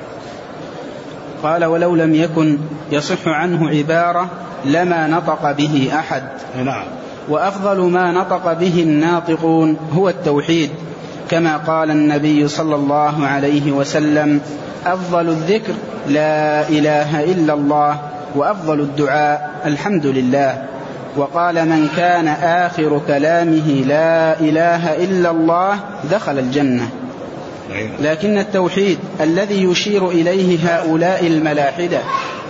S4: قال ولو لم يكن يصح عنه عبارة لما نطق به أحد.
S1: نعم.
S4: وأفضل ما نطق به الناطقون هو التوحيد، كما قال النبي صلى الله عليه وسلم أفضل الذكر لا إله إلا الله، وأفضل الدعاء الحمد لله. وقال من كان آخر كلامه لا إله إلا الله دخل الجنة. لكن التوحيد الذي يشير إليه هؤلاء الملاحدة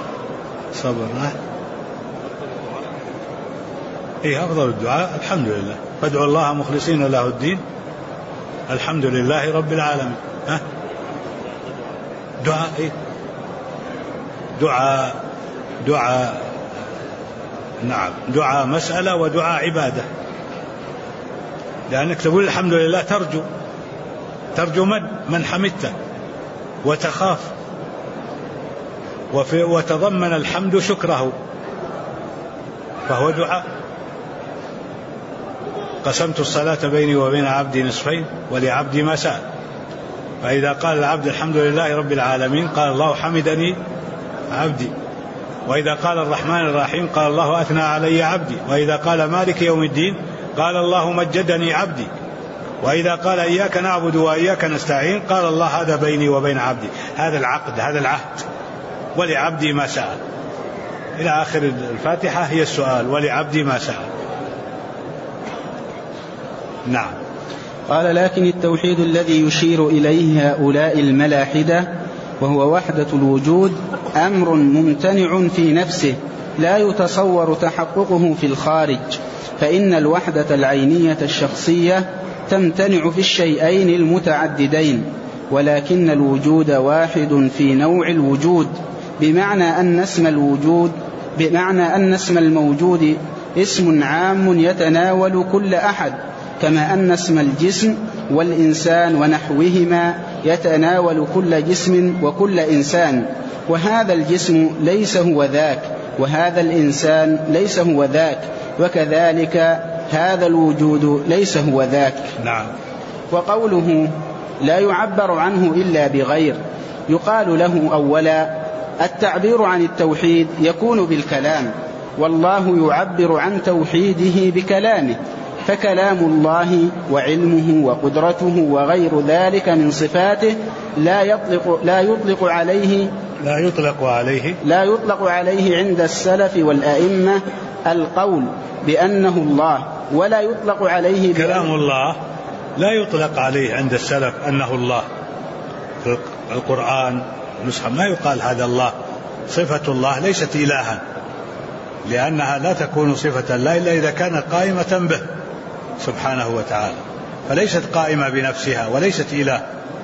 S1: أفضل الدعاء الحمد لله، فادعوا الله مخلصين له الدين الحمد لله رب العالمين. دعاء نعم، دعاء مسألة ودعاء عبادة، لأنك تقول الحمد لله ترجو من حمدته وتخاف، وتضمن الحمد شكره، فهو دعاء. قسمت الصلاة بيني وبين عبدي نصفين ولعبدي ما سأل، فإذا قال العبد الحمد لله رب العالمين قال الله حمدني عبدي، وإذا قال الرحمن الرحيم قال الله أثنى علي عبدي، وإذا قال مالك يوم الدين قال الله مجدني عبدي، وإذا قال إياك نعبد وإياك نستعين قال الله هذا بيني وبين عبدي، هذا العقد هذا العهد، ولعبدي ما سأل إلى آخر الفاتحة هي السؤال ولعبدي ما سأل. نعم.
S4: قال لكن التوحيد الذي يشير إليه هؤلاء الملاحدة وهو وحدة الوجود أمر ممتنع في نفسه لا يتصور تحققه في الخارج، فإن الوحدة العينية الشخصية تمتنع في الشيئين المتعددين، ولكن الوجود واحد في نوع الوجود، بمعنى أن اسم الموجود اسم عام يتناول كل أحد، كما أن اسم الجسم والإنسان ونحوهما يتناول كل جسم وكل إنسان، وهذا الجسم ليس هو ذاك، وهذا الإنسان ليس هو ذاك، وكذلك هذا الوجود ليس هو ذاك.
S1: نعم.
S4: وقوله لا يعبر عنه إلا بغير، يقال له أولا التعبير عن التوحيد يكون بالكلام، والله يعبر عن توحيده بكلامه، فكلام الله وعلمه وقدرته وغير ذلك من صفاته لا يطلق عليه عند السلف والأئمة القول بأنه الله، ولا يطلق عليه
S1: كلام الله لا يطلق عليه عند السلف أنه الله. في القرآن نسخة ما يقال هذا الله، صفة الله ليست إلها، لأنها لا تكون صفة الله إلا إذا كانت قائمة به سبحانه وتعالى، فليست قائمة بنفسها وليست إله.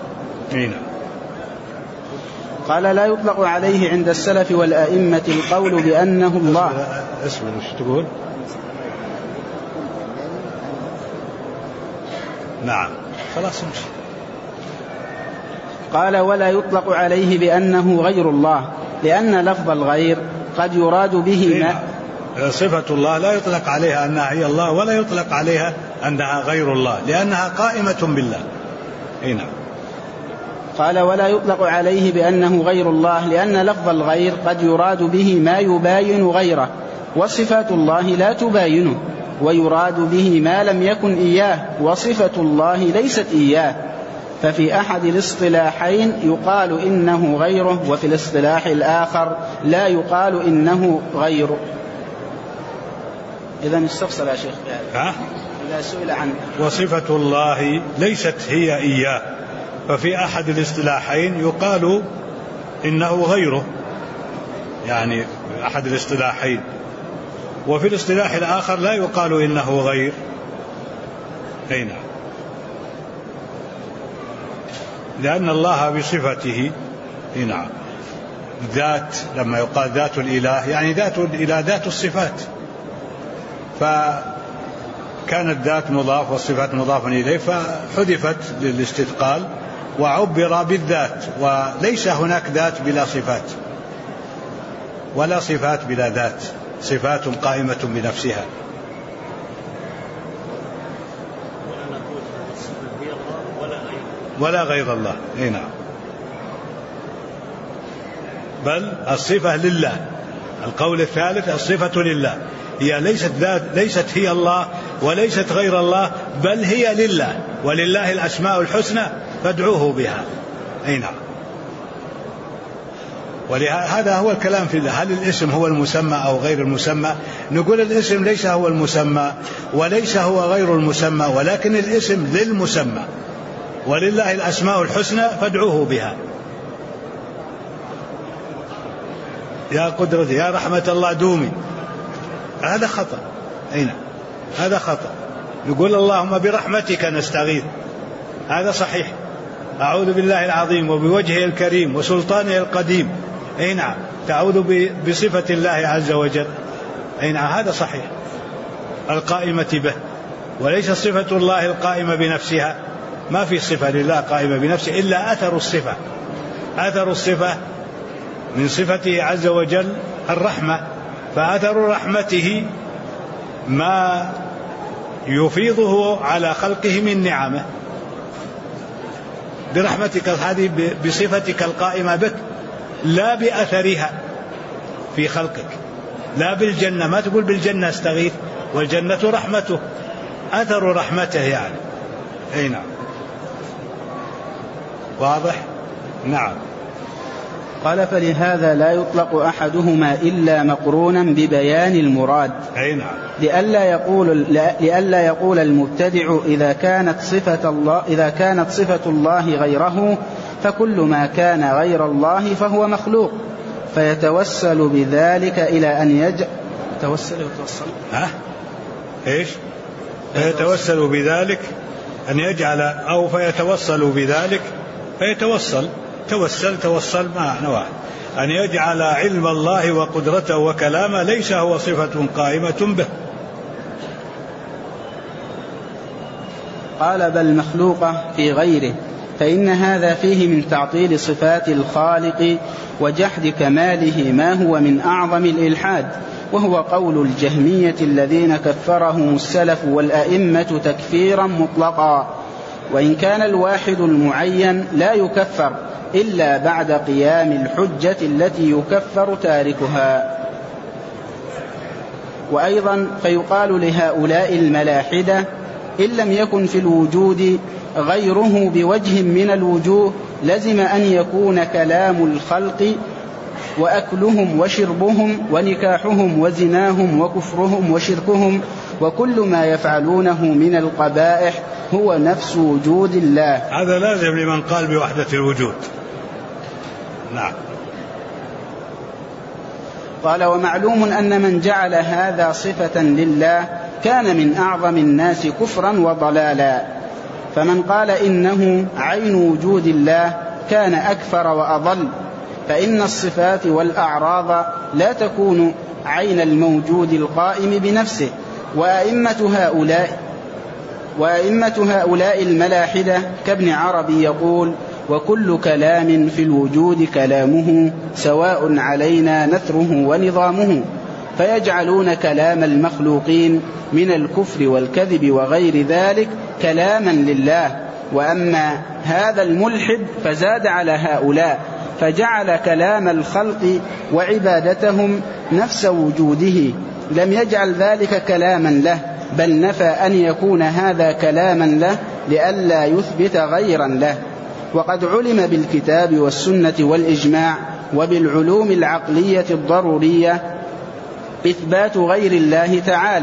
S4: قال لا يطلق عليه عند السلف والأئمة القول بأنه الله.
S1: اسمع وش تقول؟ نعم خلاص امشي.
S4: قال ولا يطلق عليه بأنه غير الله، لأن لفظ الغير قد يراد به ما
S1: صفة الله لا يطلق عليها أنها هي الله، ولا يطلق عليها أنها غير الله، لأنها قائمة بالله. نعم.
S4: قال ولا يطلق عليه بأنه غير الله، لأن لفظ الغير قد يراد به ما يباين غيره، وصفات الله لا تباينه، ويراد به ما لم يكن إياه، وصفة الله ليست إياه، ففي أحد الاصطلاحين يقال إنه غيره، وفي الاصطلاح الآخر لا يقال إنه غيره. إذا استفصل يا شيخ إذا سئل عن
S1: وصفة الله ليست هي إياه، ففي أحد الاصطلاحين يقال إنه غيره، يعني أحد الاصطلاحين، وفي الاصطلاح الآخر لا يقال إنه غير. أين؟ لأن الله بصفته هنا ذات، لما يقال ذات الإله يعني ذات الإله ذات الصفات، فكانت ذات مضاف والصفات مضاف إليه فحذفت للاستثقال وعبر بالذات، وليس هناك ذات بلا صفات ولا صفات بلا ذات، صفات قائمة بنفسها. ولا غير الله. هنا بل الصفة لله. القول الثالث الصفة لله، هي ليست هي الله وليست غير الله، بل هي لله، ولله الأسماء الحسنى فادعوه بها. نعم. ولهذا هو الكلام في هل الاسم هو المسمى أو غير المسمى. نقول الاسم ليس هو المسمى وليس هو غير المسمى، ولكن الاسم للمسمى، ولله الأسماء الحسنى فادعوه بها. يا قدرتي يا رحمة الله دومي، هذا خطأ. أين؟ هذا خطأ. نقول اللهم برحمتك نستغيث، هذا صحيح. أعوذ بالله العظيم وبوجهه الكريم وسلطانه القديم، أي نعم، تعوذ بصفة الله عز وجل، أي نعم، هذا صحيح، القائمة به، وليس صفة الله القائمة بنفسها. ما في صفة لله قائمة بنفسه إلا أثر الصفة. أثر الصفة من صفته عز وجل الرحمة، فأثر رحمته ما يفيضه على خلقه من نعمه. برحمتك هذه بصفتك القائمة بك، لا بأثرها في خلقك، لا بالجنة. ما تقول بالجنة استغيث، والجنة رحمته، أثر رحمته يعني. أي نعم، واضح. نعم.
S4: قال فلهذا لا يطلق أحدهما إلا مقرونا ببيان المراد.
S1: أي نعم.
S4: لئلا يقول المبتدع إذا كانت صفة الله غيره فكل ما كان غير الله فهو مخلوق، فيتوسل بذلك إلى أن
S1: فيتوسل بذلك أن يجعل، أو فيتوصل بذلك، توصل معنى واحد، أن يجعل علم الله وقدرته وكلامه ليس هو صفة قائمة به.
S4: قال بل مخلوقة في غيره، فإن هذا فيه من تعطيل صفات الخالق وجحد كماله ما هو من أعظم الإلحاد، وهو قول الجهمية الذين كفرهم السلف والأئمة تكفيرا مطلقا، وإن كان الواحد المعين لا يكفر إلا بعد قيام الحجة التي يكفر تاركها. وأيضا فيقال لهؤلاء الملاحدة إن لم يكن في الوجود غيره بوجه من الوجوه لزم أن يكون كلام الخلق وأكلهم وشربهم ونكاحهم وزناهم وكفرهم وشركهم وكل ما يفعلونه من القبائح هو نفس وجود الله.
S1: هذا لازم لمن قال بوحدة الوجود. نعم.
S4: قال ومعلوم أن من جعل هذا صفة لله كان من أعظم الناس كفرا وضلالا، فمن قال إنه عين وجود الله كان أكفر وأضل، فإن الصفات والأعراض لا تكون عين الموجود القائم بنفسه. وأئمة هؤلاء الملاحدة كابن عربي يقول وكل كلام في الوجود كلامه سواء علينا نثره ونظامه، فيجعلون كلام المخلوقين من الكفر والكذب وغير ذلك كلاما لله. وأما هذا الملحد فزاد على هؤلاء فجعل كلام الخلق وعبادتهم نفس وجوده، لم يجعل ذلك كلاما له، بل نفى أن يكون هذا كلاما له لئلا يثبت غيرا له. وقد علم بالكتاب والسنة والإجماع وبالعلوم العقلية الضرورية إثبات غير الله تعالى،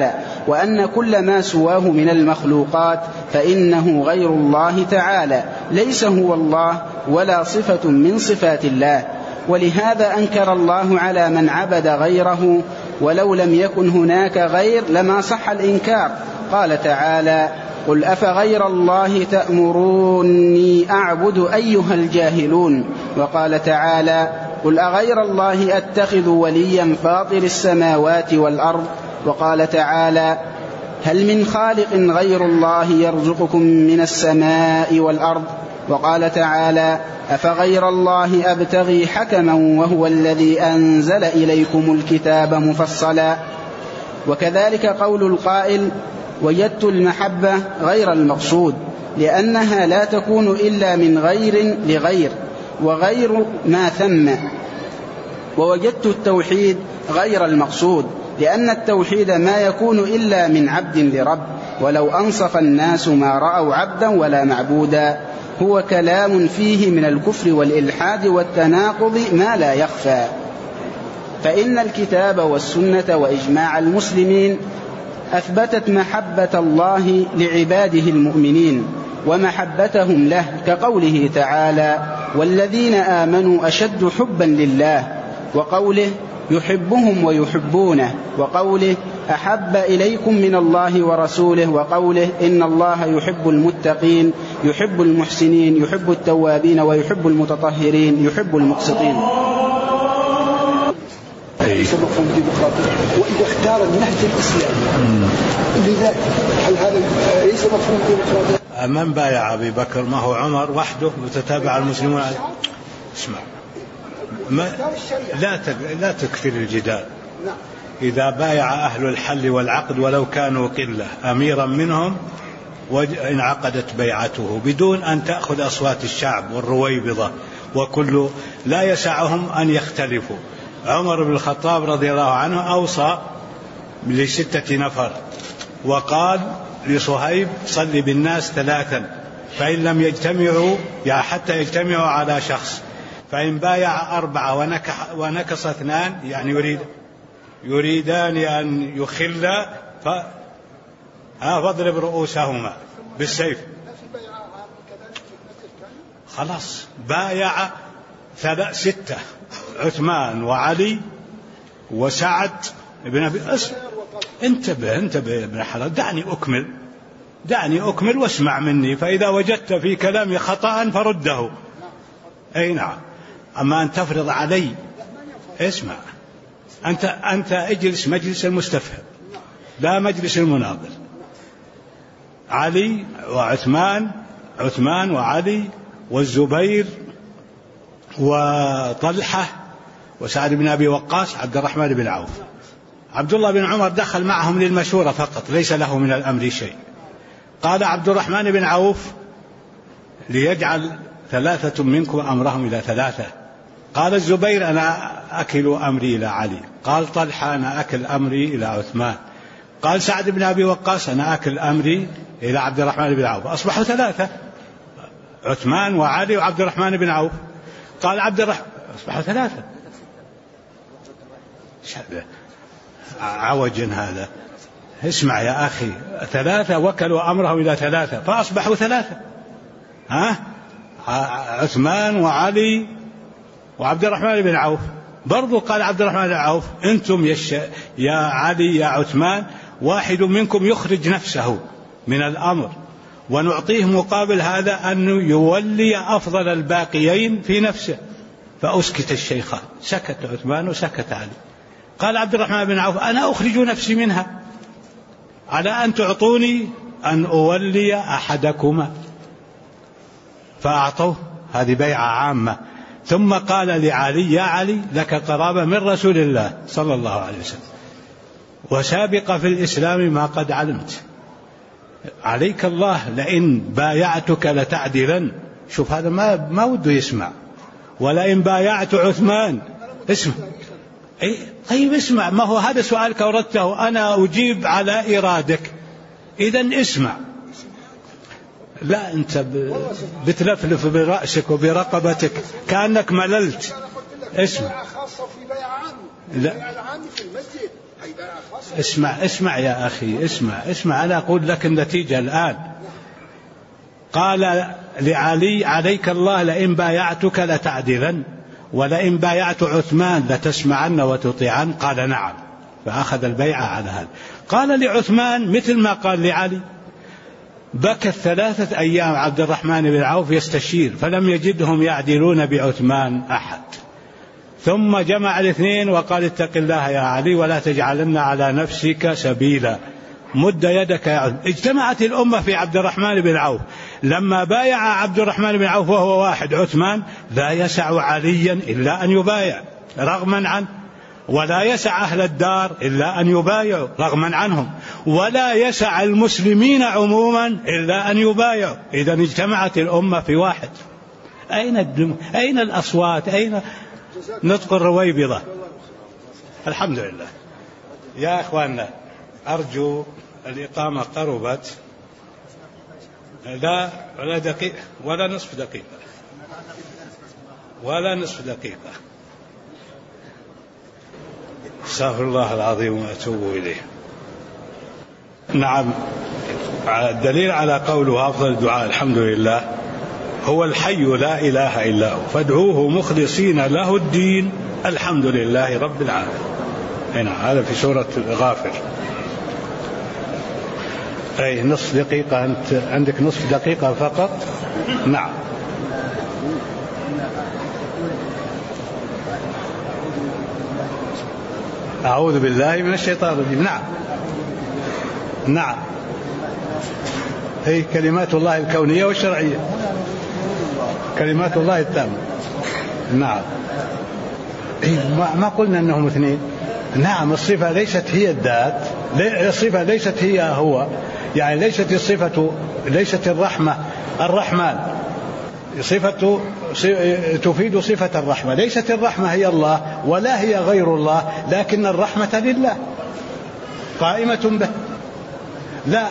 S4: وأن كل ما سواه من المخلوقات فإنه غير الله تعالى، ليس هو الله ولا صفة من صفات الله. ولهذا أنكر الله على من عبد غيره، ولو لم يكن هناك غير لما صح الإنكار. قال تعالى: قل أفغير الله تأمروني أعبد أيها الجاهلون. وقال تعالى: قل أغير الله أتخذ وليا فاطر السماوات والأرض. وقال تعالى: هل من خالق غير الله يرزقكم من السماء والأرض. وقال تعالى: أفغير الله أبتغي حكما وهو الذي أنزل إليكم الكتاب مفصلا. وكذلك قول القائل: وجدت المحبة غير المقصود، لأنها لا تكون إلا من غير لغير وغير ما ثم. ووجدت التوحيد غير المقصود، لأن التوحيد ما يكون إلا من عبد لرب، ولو أنصف الناس ما رأوا عبدا ولا معبودا. هو كلام فيه من الكفر والإلحاد والتناقض ما لا يخفى. فإن الكتاب والسنة وإجماع المسلمين أثبتت محبة الله لعباده المؤمنين ومحبتهم له، كقوله تعالى: والذين آمنوا أشد حبا لله، وقوله: يحبهم ويحبونه، وقوله: أحب إليكم من الله ورسوله، وقوله: إن الله يحب المتقين، يحب المحسنين، يحب التوابين، ويحب المتطهرين، يحب المقسطين.
S5: ليس مفهوم ديمقراطي، وإذا اختار النهج الإسلامي لذلك هل هذا ليس مفهوم ديمقراطي؟
S1: من بايع أبي بكر؟ ما هو عمر وحده وتتابع المسلمون؟ اسمع، لا تكثر الجدال. إذا بايع أهل الحل والعقد ولو كانوا قلة أميرا منهم وانعقدت بيعته بدون أن تأخذ أصوات الشعب والرويبضة وكل، لا يسعهم أن يختلفوا. عمر بن الخطاب رضي الله عنه أوصى ل6 نفر وقال لصهيب: صل بالناس 3، فإن لم يجتمعوا حتى يجتمعوا على شخص، فإن بايع 4 ونكص 2 يعني يريدان أن يخلا فاضرب رؤوسهما بالسيف. خلاص بايع 6: عثمان وعلي وسعد بن أبي أسد. انتبه ابن حلال، دعني أكمل واسمع مني، فإذا وجدت في كلامي خطأ فرده. أي نعم، أما أن تفرض علي، اسمع، أنت اجلس مجلس المستفهم لا مجلس المناظر. علي عثمان وعلي والزبير وطلحة وسعد بن أبي وقاص، عبد الرحمن بن عوف. عبد الله بن عمر دخل معهم للمشورة فقط، ليس له من الأمر شيء. قال عبد الرحمن بن عوف: ليجعل 3 منكم أمرهم إلى 3. قال الزبير: أنا أكل أمري إلى علي. قال طلحة: أنا أكل أمري إلى عثمان. قال سعد بن أبي وقاص: أنا أكل أمري إلى عبد الرحمن بن عوف. أصبحوا 3: عثمان وعلي وعبد الرحمن بن عوف. قال عبد الرحمن، أصبحوا 3. عوج هذا. اسمع يا أخي، 3 وكلوا أمرهم إلى 3 فأصبحوا 3. عثمان وعلي وعبد الرحمن بن عوف. برضو قال عبد الرحمن بن عوف: أنتم يا علي يا عثمان، واحد منكم يخرج نفسه من الأمر ونعطيه مقابل هذا أن يولي أفضل الباقيين في نفسه. فأسكت الشيخان، سكت عثمان وسكت علي. قال عبد الرحمن بن عوف: أنا أخرج نفسي منها على أن تعطوني أن أولي أحدكما، فأعطوه. هذه بيعة عامة. ثم قال لعلي: يا علي، لك قرابة من رسول الله صلى الله عليه وسلم، وسابق في الإسلام ما قد علمت، عليك الله لئن بايعتك لتعدلن. شوف هذا ما وده يسمع. ولئن بايعت عثمان، اسمع. طيب اسمع، ما هو هذا سؤالك أردته، أنا أجيب على إرادك، إذن اسمع. لا أنت بتلفلف برأسك وبرقبتك كأنك مللت. اسمع. لا اسمع يا أخي، اسمع أنا أقول لك النتيجة الآن. قال لعلي: عليك الله لئن بايعتك لتعدلن، ولئن بايعت عثمان لتسمعن وتطيعن. قال: نعم، فأخذ البيعة على هذا. قال لعثمان مثل ما قال لعلي. بكت 3 أيام عبد الرحمن بن عوف يستشير، فلم يجدهم يعدلون بعثمان أحد. ثم جمع الاثنين وقال: اتق الله يا علي ولا تجعلن على نفسك سبيلا، مد يدك يا عثمان. اجتمعت الأمة في عبد الرحمن بن عوف. لما بايع عبد الرحمن بن عوف وهو واحد عثمان، لا يسع عليا إلا أن يبايع رغما عنه، ولا يسع أهل الدار إلا أن يبايعوا رغما عنهم، ولا يسع المسلمين عموما إلا أن يبايعوا. إذا اجتمعت الأمة في واحد. أين الأصوات؟ أين نطق الرويبضة؟ الحمد لله يا أخواننا. أرجو الإقامة قربت. لا ولا دقيقة ولا نصف دقيقة ولا نصف دقيقة. استغفر الله العظيم وأتوب إليه. نعم، الدليل على قوله أفضل الدعاء الحمد لله هو الحي لا إله إلا هو فادعوه مخلصين له الدين الحمد لله رب العالمين. هنا هذا في سورة غافر. أي نصف دقيقة، أنت عندك نصف دقيقة فقط. نعم. أعوذ بالله من الشيطان الرجيم. نعم هي كلمات الله الكونية والشرعية، كلمات الله التامة. نعم ما قلنا أنهم اثنين. نعم الصفة ليست هي الذات، الصفة ليست هي هو، يعني ليست الصفة، ليست الرحمة الرحمن صفة تفيد صفة الرحمة، ليست الرحمة هي الله ولا هي غير الله، لكن الرحمة لله قائمة به. لا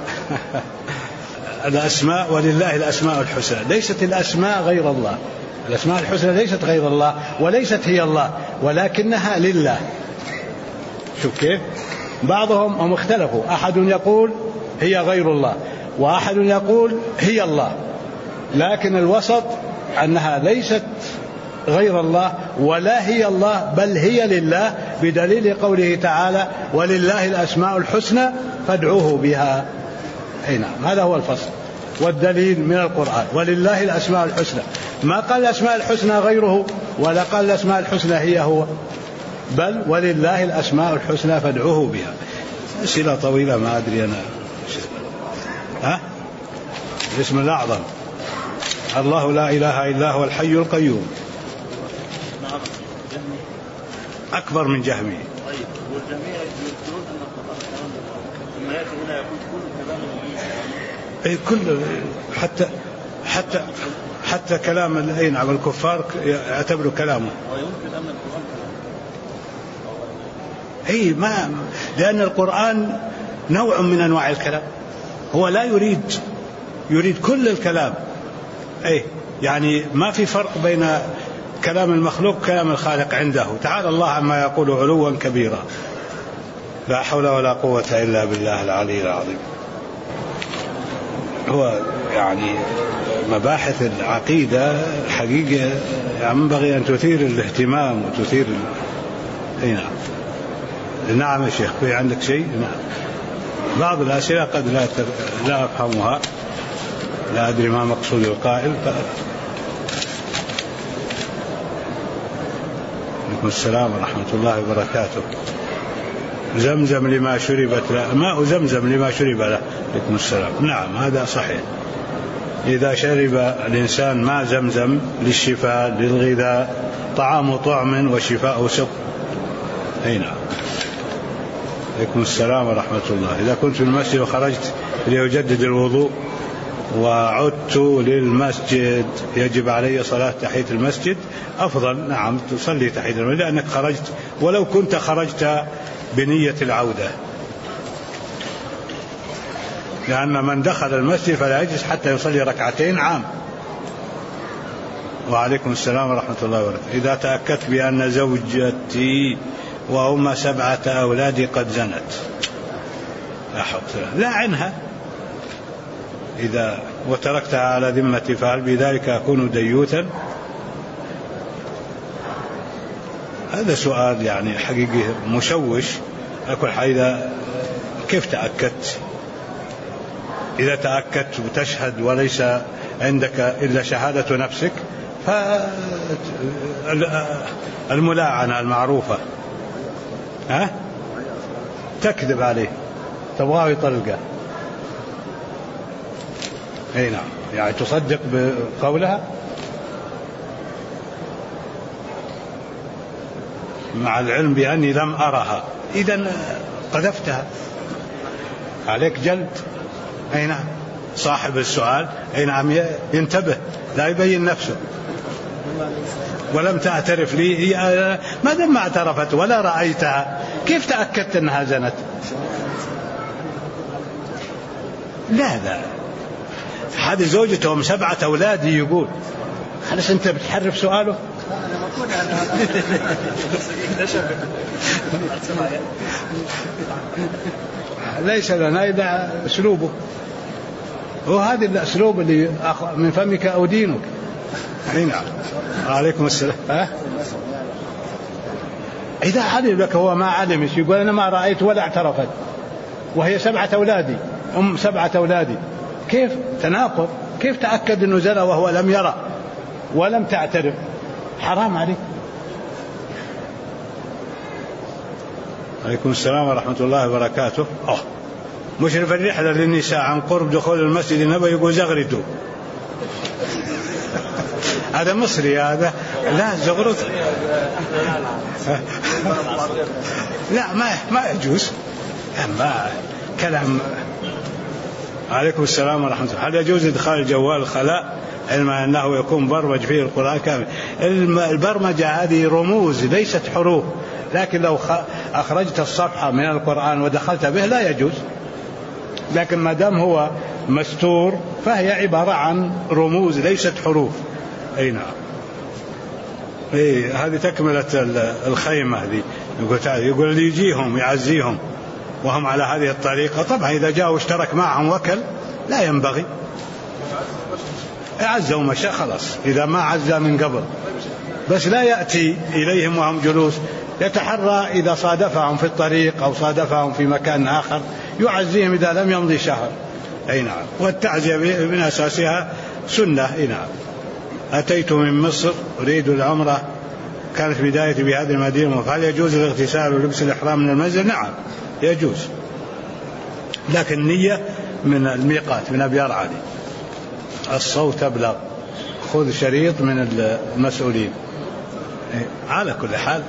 S1: الأسماء ولله الأسماء الحسنى، ليست الأسماء غير الله، الأسماء الحسنى ليست غير الله وليست هي الله ولكنها لله. شوف كيف بعضهم هم اختلفوا، أحد يقول هي غير الله وأحد يقول هي الله، لكن الوسط أنها ليست غير الله ولا هي الله بل هي لله، بدليل قوله تعالى ولله الأسماء الحسنى فادعوه بها. نعم هذا هو الفصل والدليل من القرآن، ولله الأسماء الحسنى، ما قال الأسماء الحسنى غيره ولا قال الأسماء الحسنى هي هو، بل ولله الأسماء الحسنى فادعوه بها. أسئلة طويلة ما أدري أنا. الاسم الأعظم الله لا إله إلا هو الحي القيوم، أكبر من جهمي.
S6: طيب والجميع يقولون أن القرآن ثم يأتي هنا يقول كل كلام
S1: حتى كلام نعم الكفار يعتبروا كلامه.
S6: ويمكن أن
S1: القرآن ما لأن القرآن نوع من أنواع الكلام، هو لا يريد كل الكلام. يعني ما في فرق بين كلام المخلوق وكلام الخالق عنده، تعالى الله عما يقول علوا كبيرا، لا حول ولا قوة إلا بالله العلي العظيم. هو يعني مباحث العقيدة حقيقة ينبغي أن تثير الاهتمام وتثير نعم. نعم يا شيخ في عندك شيء؟ نعم بعض الأسئلة قد لا أفهمها، لا أدري ما مقصود القائل. عليكم السلام ورحمة الله وبركاته. زمزم لما شربت له، ماء زمزم لما شرب له. عليكم السلام. نعم هذا صحيح، إذا شرب الإنسان ماء زمزم للشفاء للغذاء، طعام طعم وشفاء سق. نعم. عليكم السلام ورحمة الله. إذا كنت في المسجد وخرجت لأجدد الوضوء وعدت للمسجد يجب علي صلاة تحية المسجد؟ أفضل نعم تصلي تحية المسجد لأنك خرجت، ولو كنت خرجت بنية العودة، لأن من دخل المسجد فلا يجلس حتى يصلي ركعتين عام. وعليكم السلام ورحمة الله وبركاته. إذا تأكدت بأن زوجتي وهم 7 أولاد قد زنت لا عنها إذا وتركتها على ذمتي فهل بذلك أكون ديوثا؟ هذا سؤال يعني حقيقي مشوش. أكل حيث كيف تأكدت؟ إذا تأكدت وتشهد وليس عندك إلا شهادة نفسك فالملاعنة المعروفة تكذب عليه تبغاه يطلقه. أي نعم، يعني تصدق بقولها مع العلم بأني لم أرها، إذن قذفتها عليك جلد. أي نعم، صاحب السؤال أي نعم ينتبه لا يبين نفسه. ولم تعترف لي، ما دام ما اعترفت ولا رأيتها كيف تأكدت أنها زنت؟ لا هذه زوجتهم 7 أولاد يقول خلاص أنت بتحرف سؤاله. ليس لنا إلا أسلوبه، وهذا الأسلوب اللي من فمك أو دينك. أي نعم. عليكم السلام. إذا علم لك هو ما علم يقول أنا ما رأيت ولا اعترفت وهي 7 أولادي 7 أولادي، كيف تناقض؟ كيف تأكد أنه زنى وهو لم يرى ولم تعترف؟ حرام عليك. عليكم السلام ورحمة الله وبركاته. مشرف الرحلة للنساء عن قرب دخول المسجد النبوي يقول زغردوا. هذا مصري هذا، لا زغرد لا ما يجوز، ما كلام. عليكم السلام ورحمة الله. هل يجوز إدخال الجوال الخلاء علما أنه يكون برمج فيه القرآن كامل؟ البرمجة هذه رموز ليست حروف، لكن لو أخرجت الصفحة من القرآن ودخلت به لا يجوز، لكن ما دام هو مستور فهي عبارة عن رموز ليست حروف. أي نعم. هذه تكملة الخيمة هذه. يقول اللي يجيهم يعزيهم وهم على هذه الطريقة، طبعا إذا جاء واشترك معهم وكل لا ينبغي، عزوا ومشى خلاص، إذا ما عزى من قبل، بس لا يأتي إليهم وهم جلوس، يتحرى إذا صادفهم في الطريق أو صادفهم في مكان آخر يعزيهم إذا لم يمضي شهر. أي نعم. والتعزية من أساسها سنة. أي نعم. أتيت من مصر أريد العمرة، كانت بدايتي بهذه المدينة، فهل يجوز الاغتسال ولبس الإحرام من المنزل؟ نعم يجوز، لكن النية من الميقات من أبيار علي. الصوت أبلغ، خذ شريط من المسؤولين. على كل حال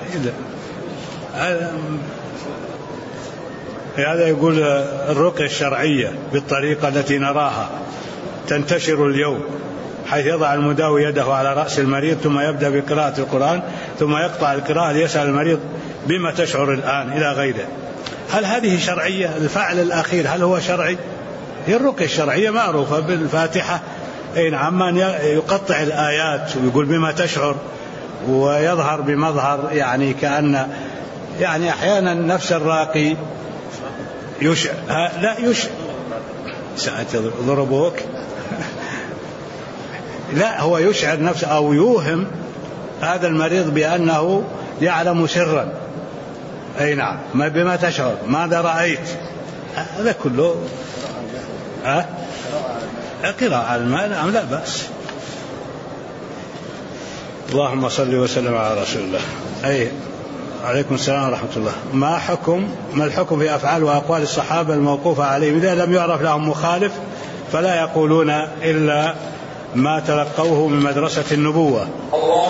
S1: هذا يقول الرقية الشرعية بالطريقة التي نراها تنتشر اليوم، حيث يضع المداوي يده على رأس المريض ثم يبدأ بقراءة القرآن ثم يقطع القراءة ليسأل المريض بما تشعر الآن إلى غيره. هل هذه شرعية؟ الفعل الأخير هل هو شرعي؟ هي الرقية الشرعية معروفة بالفاتحة. أي نعم. من يقطع الآيات ويقول بما تشعر ويظهر بمظهر يعني كأن يعني أحيانا نفس الراقي يشعر لا يشعر ساعة ضربوك لا هو يشعر نفسه أو يوهم هذا المريض بأنه يعلم سرا. أي نعم. ما بما تشعر ماذا رأيت، هذا كله قراءة على الماء. نعم لا بأس. اللهم صل وسلم على رسول الله. أي عليكم السلام ورحمة الله. ما الحكم في أفعال وأقوال الصحابة الموقوفة عليهم إذا لم يعرف لهم مخالف فلا يقولون إلا ما تلقوه من مدرسة النبوة؟